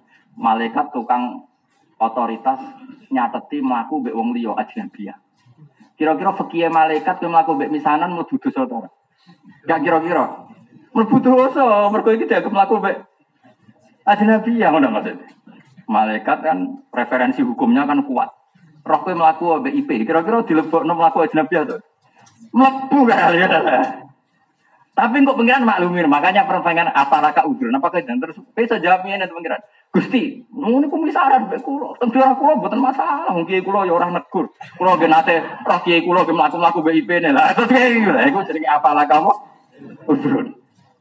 otoritas nyateti mlaku mbek wong liya ajnabiyah. Kira-kira fikih malaikat yang mlaku mbek misanan mlebu dosa ta? Gak kira-kira. Mlebu dosa, mergo iki dianggap mlaku mbek ajnabiyah ngono maksudnya. Malaikat kan referensi hukumnya kan kuat. Roh kowe mlaku mbek IP, kira-kira dilebokno mlaku ajnabiyah to? Mlebu kan ya. Tapi kok pengiran maklumin, makanya pertanyaan apakah udhur, apakah dan terus bisa jawabnya nanti pengiran. Gusti, ngono niku misaran mbek kula. Tentu ora kula mboten masalah, wong kiai kula ya ora negur. Kula nggih nate roh kiai kula ge mlaku-mlaku mbek IP-ne. Lah terus iku jenenge apalah kamu udhur.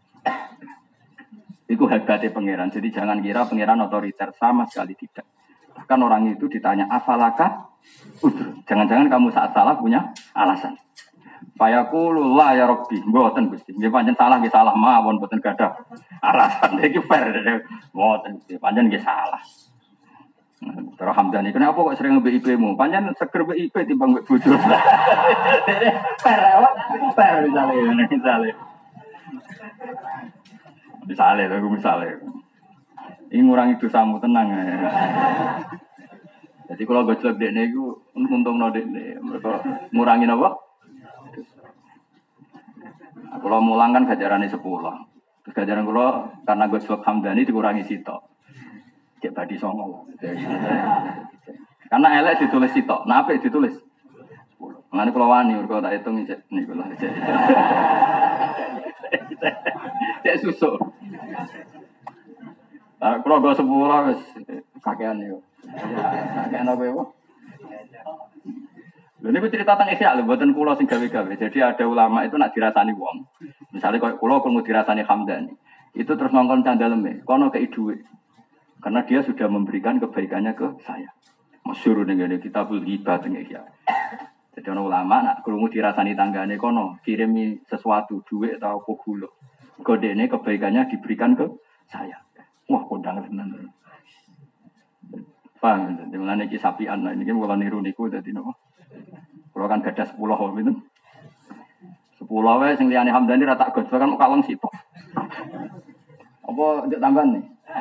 Itu hebatnya pangeran. Jadi jangan kira pangeran otoriter, sama sekali tidak. Bahkan orang itu ditanya afalaka udhur. Jangan-jangan kamu saat salah punya alasan. Fayaqulu la ya rabbi, mboten Gusti. Nggih pancen salah nggih salah mawon mboten gadah alasan. Iki fair. Mboten Gusti, pancen nggih salah. Terus Hamdani, kenapa kok sering mbek IP-mu? Pancen seger mbek IP timbang mbek bojo. Fair apa? Fair misalnya. Ini ngurangi dosamu tenang ya. Jadi kalau gojlok dekne iku untungno dekne. Mereka ngurangi apa? Kalau mulang kan gajarane 10. Terus gajaran kula karena gojlok Hamdani dikurangi sitok. Cek badi 9. Karena elek ditulis sitok, nah apik ditulis 10. Mangane kula wani mergo tak hitung cek niku lho. Cek susuk. Lah kula go 10 wis kakean yo. Kakean apa yo? Lha niku cerita tentang Ihya lho, mboten kula sing gawe-gawe. Jadi ada ulama itu nak dirasani wong. Misalnya kalau kula kudu dirasani Hamdani. Itu terus ngongkon candaleme, kono kei dhuwit. Karena dia sudah memberikan kebaikannya ke saya. Masyhur ning ngene kitabul ghibah teng Ihya. Jadi ana ulama nak krungu dirasani tanggane kono, kirimi sesuatu, dhuwit atau apa gula. Godene kebaikannya diberikan ke saya. Wah, kondang tenan. Paham, jadi mulane iki sapian lah, ini kula niru niku dadi napa? Kula kan gadah 10 pinten? 10 wae sing liyane Hamdani ra tak gojol kan kalong sitok. Apa njuk tambahan nih?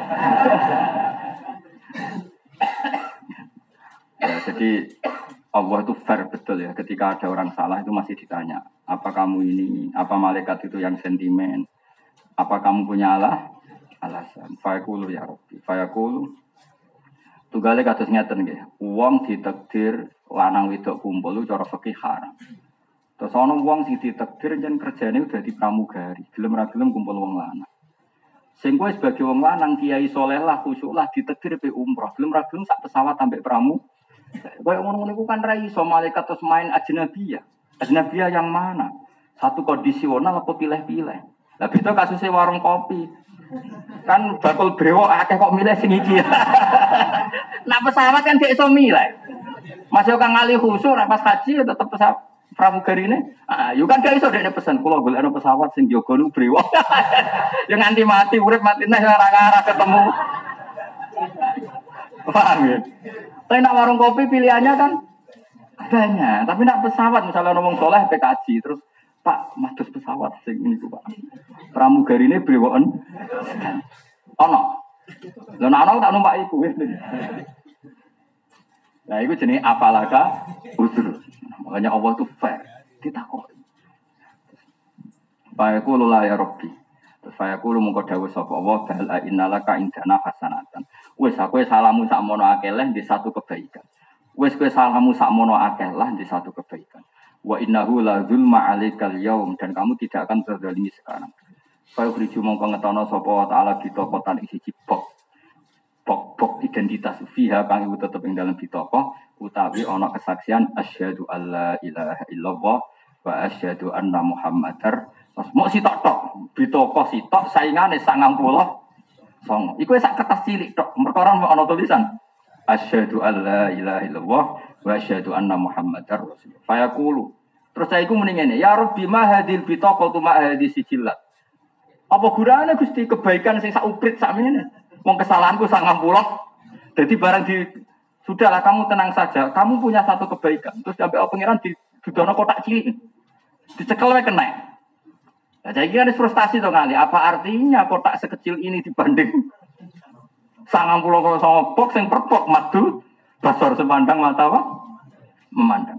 Ya, jadi Allah itu fair betul ya. Ketika ada orang salah itu masih ditanya, apa kamu ini, apa malaikat itu yang sentimen, apa kamu punya alasan? Fayaqulu ya Rabbi, fayaqulu tugale kados ngeten nggih. Wong ditakdir lanang wedok kumpul lu cara fikih haram. Terus ana wong sing ditakdir yen kerjane dadi pramugari, gelem ra gelem kumpul wong lanang. Sing kowe sebagai wong lanang kiai saleh lah khusyuk lah ditakdir pe umroh, gelem ra gelem sak pesawat sampai pramugari. Kayak ngono-ngono iku kan ra iso malaikat terus main ajnabiyah. Ajnabiyah yang mana? Satu kondisional apa pilih-pilih. Lah beda kasusnya warung kopi. Kan bakul brewok akeh kok milih sing iki. Nak pesawat kan gak iso milih. Masuk kang ngali khusus ra pas haji ya tetep pesawat pramugarine. Ah, yo kan gak iso dekne pesen kula golekno pesawat sing jaga nu brewok. Yo nganti mati urip mati neh ora arah ketemu. Paham ya? Tapi nak warung kopi pilihannya kan banyak. Tapi nak pesawat misalnya ngomong soleh PKJ terus Pak mados pesawat sing niku Pak. Pramugarine brewoken. Ono. Lha nek ono tak numpak iku wis. Nah, itu jenis apalaka uzur. Makanya Allah itu fair. Ditakoni. Fayaqulu la ya Rabbi. Terus fayaqulu mongko dawuh sapa Allah bal innalaka indana hasanatan. Wis aku salamu sak mono akeh lah di satu kebaikan. Wis kowe salamu sak mono akeh lah di satu kebaikan. Wa innahu la zulma 'alaikal yaum dan kamu tidak akan terzalimi sekarang. Kaya beri mongko ngetono sapa wa taala bitokotan isi cipok. Pok identitas fiha kang iku tetep ing dalam bitaqah utawi ana kesaksian asyhadu alla ilaha illallah wa asyhadu anna muhammadar mau sitok tok bitaqah sitok saingane 90 songo iku sak kertas cilik tok perkara ana tulisan asyhadu alla ilaha illallah wa asyhadu anna muhammadar rasulullah fayaqulu terus saya iku muni ngene ya rabbi ma hadil bitaqah tu ma hadis sijillat apa gunane Gusti kebaikan sing sak uprit sak menene wong kesalahanku 90. Jadi barang sudahlah kamu tenang saja. Kamu punya satu kebaikan. Terus sampai pangeran di dudono kotak cilik. Dicekel wae kena. Nah, saya kira ada frustasi dong kali. Apa artinya kotak sekecil ini dibanding 90 sama box yang perpok madu basor semandang mata apa? Memandang.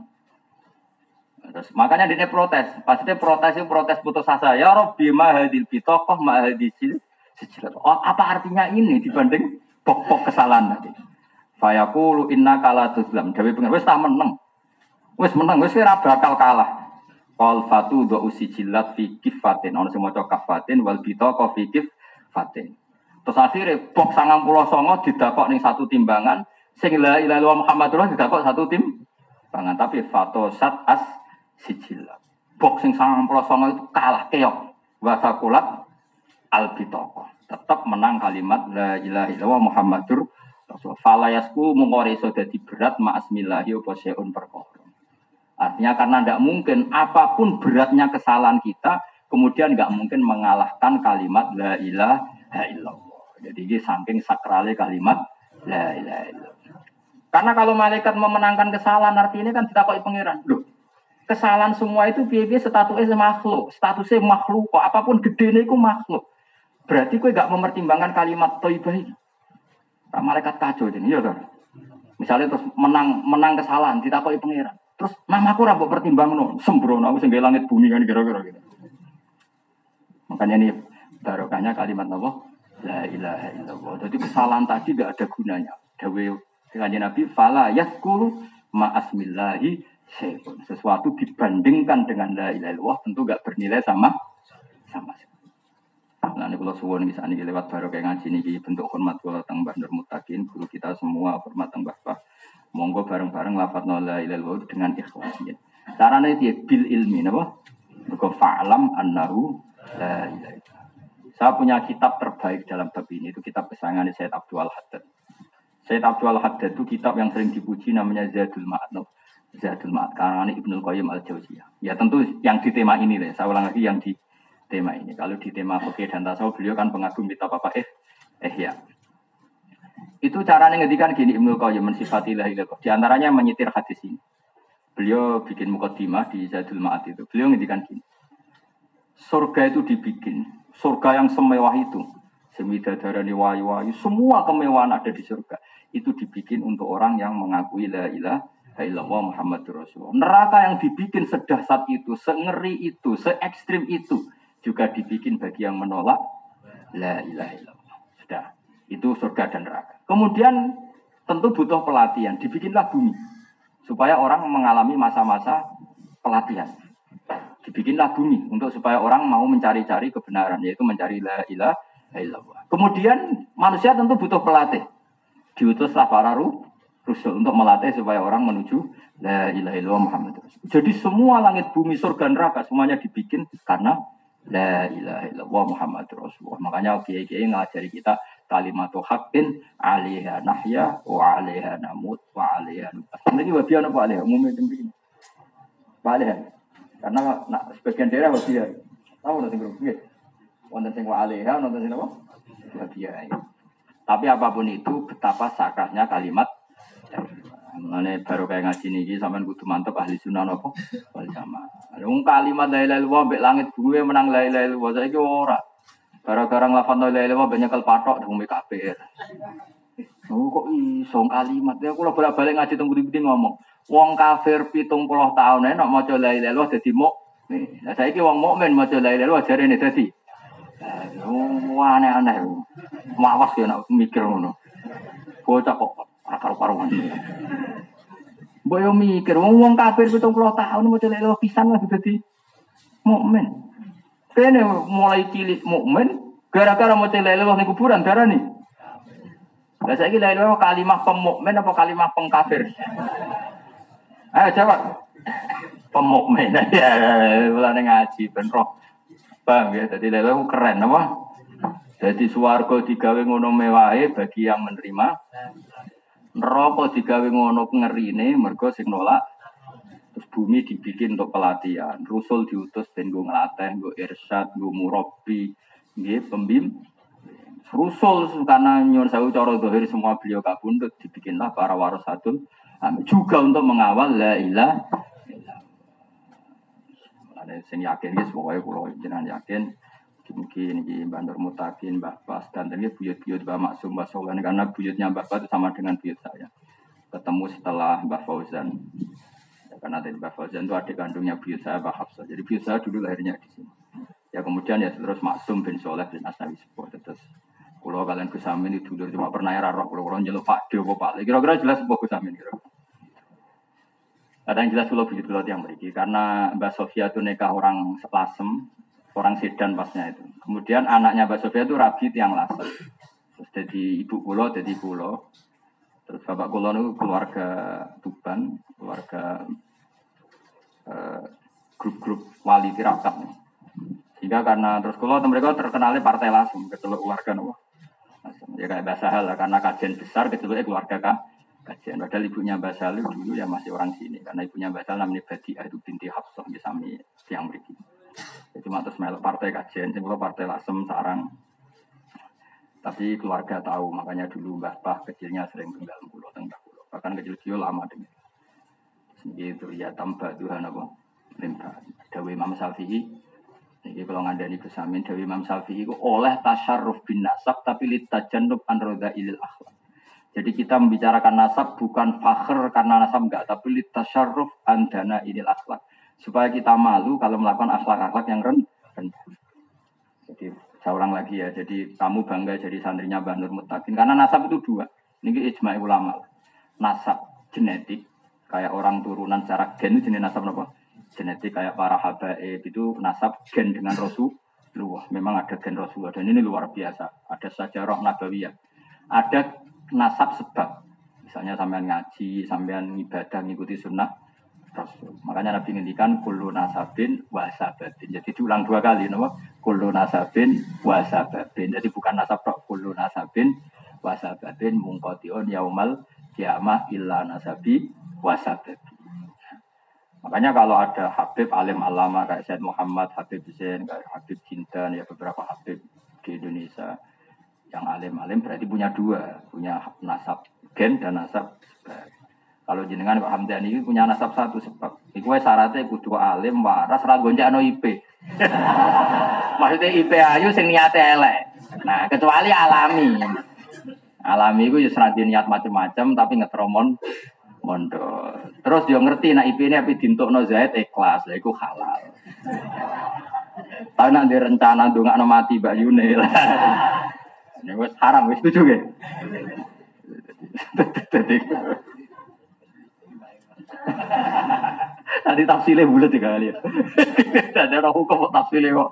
Terus makanya dia protes. Pasti protes itu protes putus asa. Ya Rabbi ma hadil bitaqah ma hadil oh, apa artinya ini dibanding pokok kesalahan tadi? Fayaqulu innaka la tuzlam. Dewe pengen wis tak menang. Wis menang, wis ora bakal kalah. Qal fatu do usijillat fi kifatin. Ono sing maca kafatin wal bitaqa fi kifatin. Terus akhirnya box 99 didakok ning satu timbangan, sing la ilaha illallah Muhammadullah didakok satu timbangan tapi fatosat as sijillat. Box sing 99 itu kalah keok. Wa sakulat al-bitokoh tetap menang kalimat la ilaha illallah Muhammadur Rasul. Fala yasku mungko iso dadi berat ma'asmillahi apa syai'un perkara. Artinya karena tidak mungkin apapun beratnya kesalahan kita kemudian enggak mungkin mengalahkan kalimat la ilaha illallah. Jadi ini saking sakrale kalimat la ilaha illallah. Karena kalau malaikat memenangkan kesalahan artinya kan ditakoki pangeran. Loh, kesalahan semua itu piye-piye statusnya makhluk, kok apapun gedene iku makhluk. Berarti kowe gak mempertimbangkan kalimat thayyibah iki. Tak malaikat kacau ini ya kan. Misalnya terus menang kesalahan ditakoki pangeran. Terus namaku ora mbok pertimbangno, sembrono aku sing langit bumi kan kira-kira gitu. Makanya ini barokahnya kalimat apa? La ilaha illallah. Jadi kesalahan tadi tidak ada gunanya. Dawe kanjeng Nabi fala yaskuru ma asmillahi syai'un. Sesuatu dibandingkan dengan la ilaha illallah tentu enggak bernilai sama. Nah, ini kalau suwon bisa nih lewat baru kayak ngaji nih bentuk hormat kalau teng Mbah Nur Mutakin guru kita semua hormat teng Mbah. Monggo bareng-bareng lafadz la ilaha illallah dengan ikhlas. Caranya dia bil ilmi, napa? Mergo fa'lam annahu la ilaha illallah. Saya punya kitab terbaik dalam bab ini itu kitab kesayangan Sayyid Abdul Haddad. Sayyid Abdul Haddad itu kitab yang sering dipuji namanya Zadul Ma'ad. Zadul Ma'ad karena Ibnu Qayyim Al-Jauziyah. Ya tentu yang di tema ini deh. Saya ulang lagi yang di tema ini. Kalau di tema fikih dan tasawuf beliau kan pengagum kitab apa ya. Itu caranya ngedikan gini Ibnu Qayyim mensifati la ilaha illallah. Di antaranya menyitir hadis ini. Beliau bikin mukadimah di Zadul Ma'ad itu. Beliau ngedikan gini. Surga itu dibikin, surga yang semewah itu. Semidadarani wayu-wayu, semua kemewahan ada di surga. Itu dibikin untuk orang yang mengakui la ilaha illallah Muhammadur Rasulullah. Neraka yang dibikin sedahsyat itu, sengeri itu, se-ekstrim itu juga dibikin bagi yang menolak la ilaha illallah. Sudah, itu surga dan neraka. Kemudian tentu butuh pelatihan, dibikinlah bumi supaya orang mengalami masa-masa pelatihan. Dibikinlah bumi untuk supaya orang mau mencari-cari kebenaran, yaitu mencari la ilaha illallah. Kemudian manusia tentu butuh pelatih. Diutuslah para Rusul untuk melatih supaya orang menuju la ilaha illallah Muhammad Rasul. Jadi semua langit bumi surga neraka semuanya dibikin karena la ilaha illallah Muhammad Rasulullah. Makanya kiai-kiai ngajari kita kalimatu haqqin 'alaiha nahya wa 'alaiha namut wa 'alaiha nubas. Ini bagian apa alaiha umumnya begini. Alaiha. Karena sebagian daerah bagian. Tahu nanti berubah. Wonten sing wa 'alaiha, wonten sing apa? Bagian. Tapi apapun itu betapa sakralnya kalimat. Mengenai baru kayak ngaji niki sampean kudu mantep ahli sunnah apa wal jamaah. Wong kalimat la ilaha illallah mbek langit gue menang la ilaha illallah saiki ora. Gara-gara nglafal la ilaha illallah banyak nyekel patok dong kafir. Oh kok iso kalimat ya kula bolak-balik ngaji teng budi-budi ngomong. Wong kafir 70 tahun nek maca la ilaha illallah dadi mukmin. Lah saiki wong mukmin maca la ilaha illallah jarene dadi aneh-aneh. Mawas ya nek mikir ngono. Bocah kok ora karo-karuan. Mbok yo mikir wong kafir 70 tahun maca la ilaha pisan lah dadi mukmin. Kene mulai cilik mukmin gara-gara maca la ilaha ning kuburan darani. Lah saiki la ilaha kalimah pemukmin apa kalimah pengkafir? Ayo jawab. Pemukmin ya mulane ngaji ben roh. Bang ya dadi la ilaha keren apa? Jadi swarga digawe ngono mewahe bagi yang menerima. Neraka digawe ngono ngerine mergo sing nolak. Terus bumi dibikin untuk pelatihan. Rasul diutus ben nggo nglatih, nggo irsyad, nggo murabbi, nggih pembim. Rasul karena nyuwun sewu cara zahir semua beliau kabundut dibikinlah para warasatul juga untuk mengawal la ilaha illallah. Ada sing yakin guys pokoke kula jenengan yakin mungkin di Bandar Mutakin, Mbah Bas, dan tadi buyut-buyut Mbah Maksum, Mbah Solan, karena buyutnya Mbah Bas itu sama dengan buyut saya. Ketemu setelah Mbah Fauzan. Ya, karena tadi Mbah Fauzan itu adik kandungnya buyut saya, Mbah Hafsah. Jadi buyut saya dulu lahirnya di sini. Ya kemudian ya terus Maksum bin Soleh bin Asnawi Sepuh. Terus kalau kalian Gus Amin itu dulu cuma pernah ya roh, kalau nyeluk Pak Dewa Pak. Kira-kira jelas sebuah Gus Amin. Ada yang jelas kalau buyut-buyut yang beri. Karena Mbah Sofia itu nikah orang Selasem. Orang Sedan pasnya itu. Kemudian anaknya Mbak Sofia itu Rabi Tiang Lasem. Terus jadi ibu kulo, jadi kulo. Terus bapak kulo itu keluarga Tuban, keluarga grup-grup wali tirakat. Sehingga karena terus kulo mereka terkenalnya partai Lasem, keceluk keluarga nopo. Ya kayak Mbak Sahal karena kajian besar keceluknya keluarga kajian. Padahal ibunya Mbak Sahal dulu ya masih orang sini. Karena ibunya Mbak Sahal namanya Badiah itu binti Hafsah di sami tiang mriki. Cuma terus melok partai kajian, cuma partai Lasem sarang. Tapi keluarga tahu, makanya dulu Mbah Bah kecilnya sering tinggal pulau tengah pulau. Bahkan kecil-kecil lama dengan. Gitu ya tambah Tuhan apa? Limpah. Dawe Imam Syafi'i. Ini kalau ngandani Gus Amin, Dawe Imam Syafi'i itu oleh tasyarruf bin nasab tapi litajannub an radha'ilil akhlak. Jadi kita membicarakan nasab bukan fakhr karena nasab enggak, tapi litasyarruf an danailil akhlak. Supaya kita malu kalau melakukan akhlak-akhlak yang rendah. Jadi saya ulang lagi ya. Jadi kamu bangga jadi santrinya Mbah Nur Mutakin. Karena nasab itu dua. Ini ijma' ulama. Nasab genetik kayak orang turunan secara gen itu jenis nasab apa? Genetik kayak para habaib itu nasab gen dengan Rasulullah. Memang ada gen Rasulullah dan ini luar biasa. Ada sajarah nabawiyah. Ada nasab sebab. Misalnya sampean ngaji, sampean ibadah ngikuti sunnah Rasul. Makanya Nabi ngendikan kullu nasabin wa sababin. Jadi diulang dua kali napa? Kullu nasabin wa sababin. Jadi bukan nasab tok, kullu nasabin wa sababin munqati'un yaumal qiyamah illa nasabi wa sababi. Makanya kalau ada Habib alim alama kayak Said Muhammad, Habib Zain, kayak Habib Jindan, ya beberapa Habib di Indonesia yang alim-alim berarti punya dua, punya nasab gen dan nasab sebab. Kalau jenengan Pak Hamdani ini punya nasab satu sebab. Iku syaratnya kudu alim waras ra gonjakno IP. Maksudnya IP ayu sing niate elek. Nah, kecuali alami. Alami iku ya seradi niat macam-macam tapi ngetromon mondok. Terus dia ngerti nek IP ini api dintukno Zaid ikhlas, lha iku halal. Tapi nek rencana ndongakno mati Mbak Yune lah. Ini wis haram, wis setuju nggih? Tadi tafsirnya bulat ya kali ya. Ada hukum tafsirnya kok.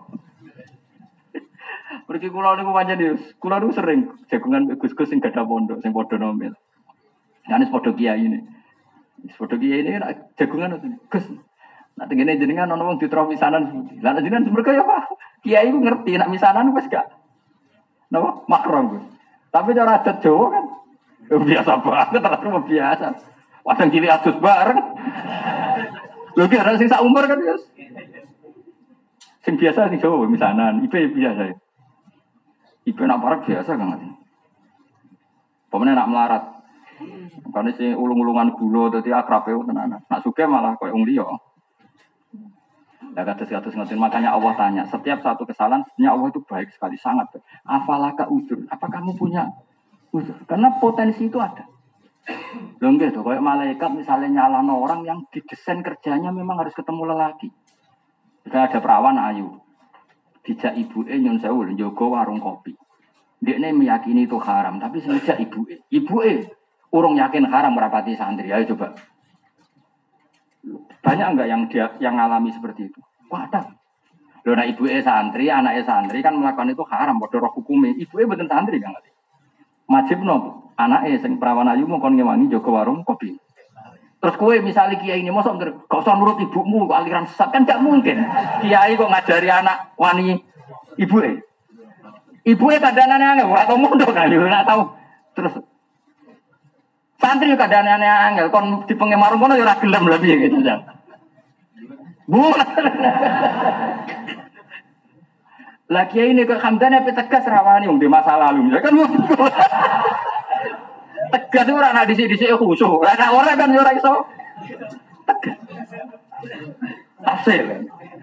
Pergi kulo niku pancen yo, kulo niku sering jagungan Gus-gus sing gadah pondok, sing padha nomel. Kan padha kiai ini. Padha kiai ini kan jagungan Gus. Nak tengene jenengan ana wong diterus misanan. Lah jenengan mergo ya Pak. Kiai ku ngerti nak misanan wis gak napa makrom Gus. Tapi cara adat Jawa kan biasa banget terus biasa. Wadang cilik adus bareng. Lho ki ana sing sak umur kan ya. Sing biasa sing Jawa misanan, ipe biasa. Ipe nak parek biasa kan ngerti. Pemene nak melarat. Karena si ulung-ulungan gula dadi akrabe tenan. Nak sugih malah koyo wong liya. Ya kados-kados ngoten makanya Allah tanya, setiap satu kesalahan sebenarnya Allah itu baik sekali, sangat baik. Afalaka uzur? Apa kamu punya uzur? Karena potensi itu ada. Lho nggih to, koyo malaikat misalnya nyalano orang yang didesain kerjanya memang harus ketemu lelaki. Jika ada perawan ayu, dijak ibuke nyun sewu njogo warung kopi. Dekne meyakini itu haram, tapi sejak ibuke urung yakin haram merapati santri. Ayo coba. Banyak enggak yang ngalami seperti itu? Wah, ada. Lho nek ibuke santri, anake santri kan melakukan itu haram padha roh hukume. Ibuke mboten santri kan ngerti. Wajibno anake sing perawan ayu mung kon ngewangi njogo warung kopi. Terus kowe misalnya kiai ini mosok gak usah nurut ibumu kok aliran sesat kan gak mungkin. Kiai kok ngajari anak wani ibuke. Ibuke kandhane angel ora tau mondok kan ora tau. Terus santri kandhane angel kon di pengemarung kono ya ora gelem lha piye gitu ya. Bu. Lah kiai ini kok hamdane pe tegas rawani wong di masa lalu. Ya kan tegas ora ana dhisik-dhisik khusyuk. Lah nek ora kan ora iso tegas. Hasil.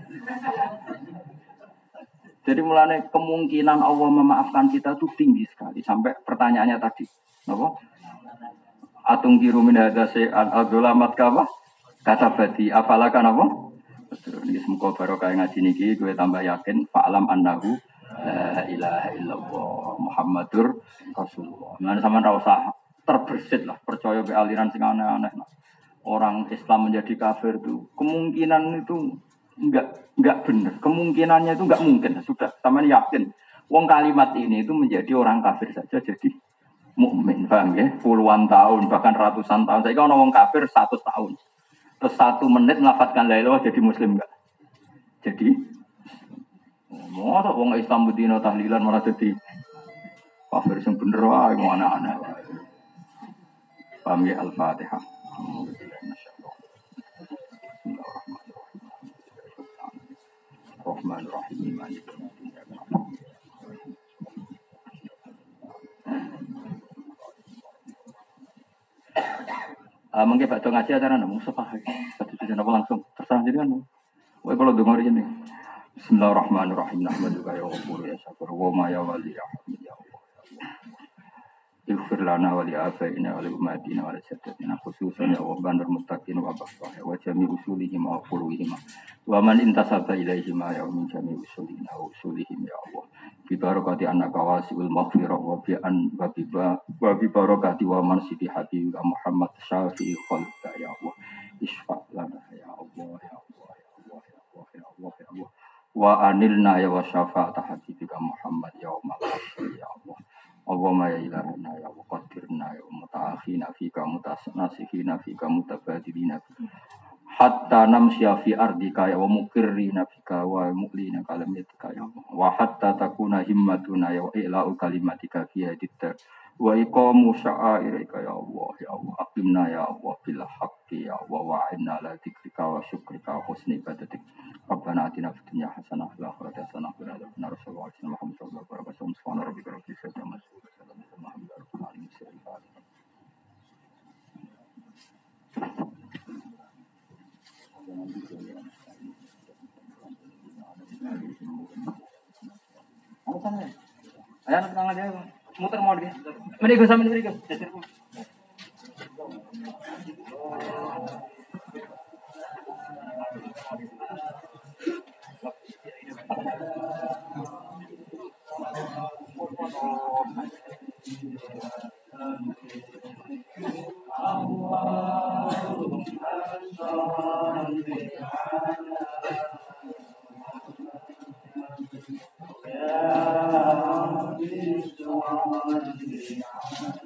Jadi mulane kemungkinan Allah memaafkan kita itu tinggi sekali sampai pertanyaannya tadi. Napa? Atung kiru min hadza syai'an adzulamat kapa? Kata badi afala kan apa? Betul. Ini semoga barokah ngaji niki gue tambah yakin fa'lam annahu la ilaha illallah Muhammadur Rasulullah. Mulane sampean ra usah terbersit lah percaya ke aliran sing aneh-aneh. Orang Islam menjadi kafir itu kemungkinan itu enggak benar. Kemungkinannya itu enggak mungkin. Sudah sampean yakin. Wong kalimat ini itu menjadi orang kafir saja jadi mukmin, paham ya? Puluhan tahun bahkan ratusan tahun. Saya kalau orang kafir 100 tahun. Terus 1 menit melafadzkan la ilaha jadi muslim enggak? Jadi mau wong Islam bedino tahlilan malah jadi kafir sing bener wae mau aneh-aneh. Paham ya Al-Fatihah. Bismillahirrahmanirrahim. Mungkin Pak Dong ngaji acara namun sepah. Satu tujuan apa langsung terserah jadi kan. Woi kalau dengar ini. Bismillahirrahmanirrahim. Nahmaduka ya Rabbul ya syakur wa ma ya wali ya hamid ya Allah. Ighfir lana wa li abaina wa li ummatina wa li saddatina khususan ya Allah bandur muttaqin wa basah wa jami usulihim wa quluhim wa man intasaba ilaihim ya min jami usulihim wa usulihim ya Allah. Bi barakati annaka wasiul maghfirah wa bi an wa bi barakati wa man sidi habibika Muhammad syafi'i khalqa ya Allah. Isfa lana ya Allah ya Allah ya Allah ya Allah ya Allah ya Allah. Wa anilna ya wa syafa'ata habibika Muhammad ya Allah ya Allah. Allahumma ya ilahana ya wa qadirna ya mutaakhina fika mutasnasihina fika mutabadilina hatta namsya fi ardika ya wa muqirrina fika wa mu'lina kalamiyatika ya Allah wa hatta takuna himmatuna ya wa ila'u kalimatika fi hadita wa iqamu sya'airika ya Allah aqimna ya Allah bil haqqi ya Allah wa inna la dzikrika wa syukrika wa husni ibadatik Rabbana atina fid dunya hasanah wa fil akhirati hasanah wa qina adzabannar Muhammad sallallahu alaihi wasallam subhana rabbika rabbil izzati amma yasifun Ayo tenang aja, muter mau dia. Mending sama mending. Ya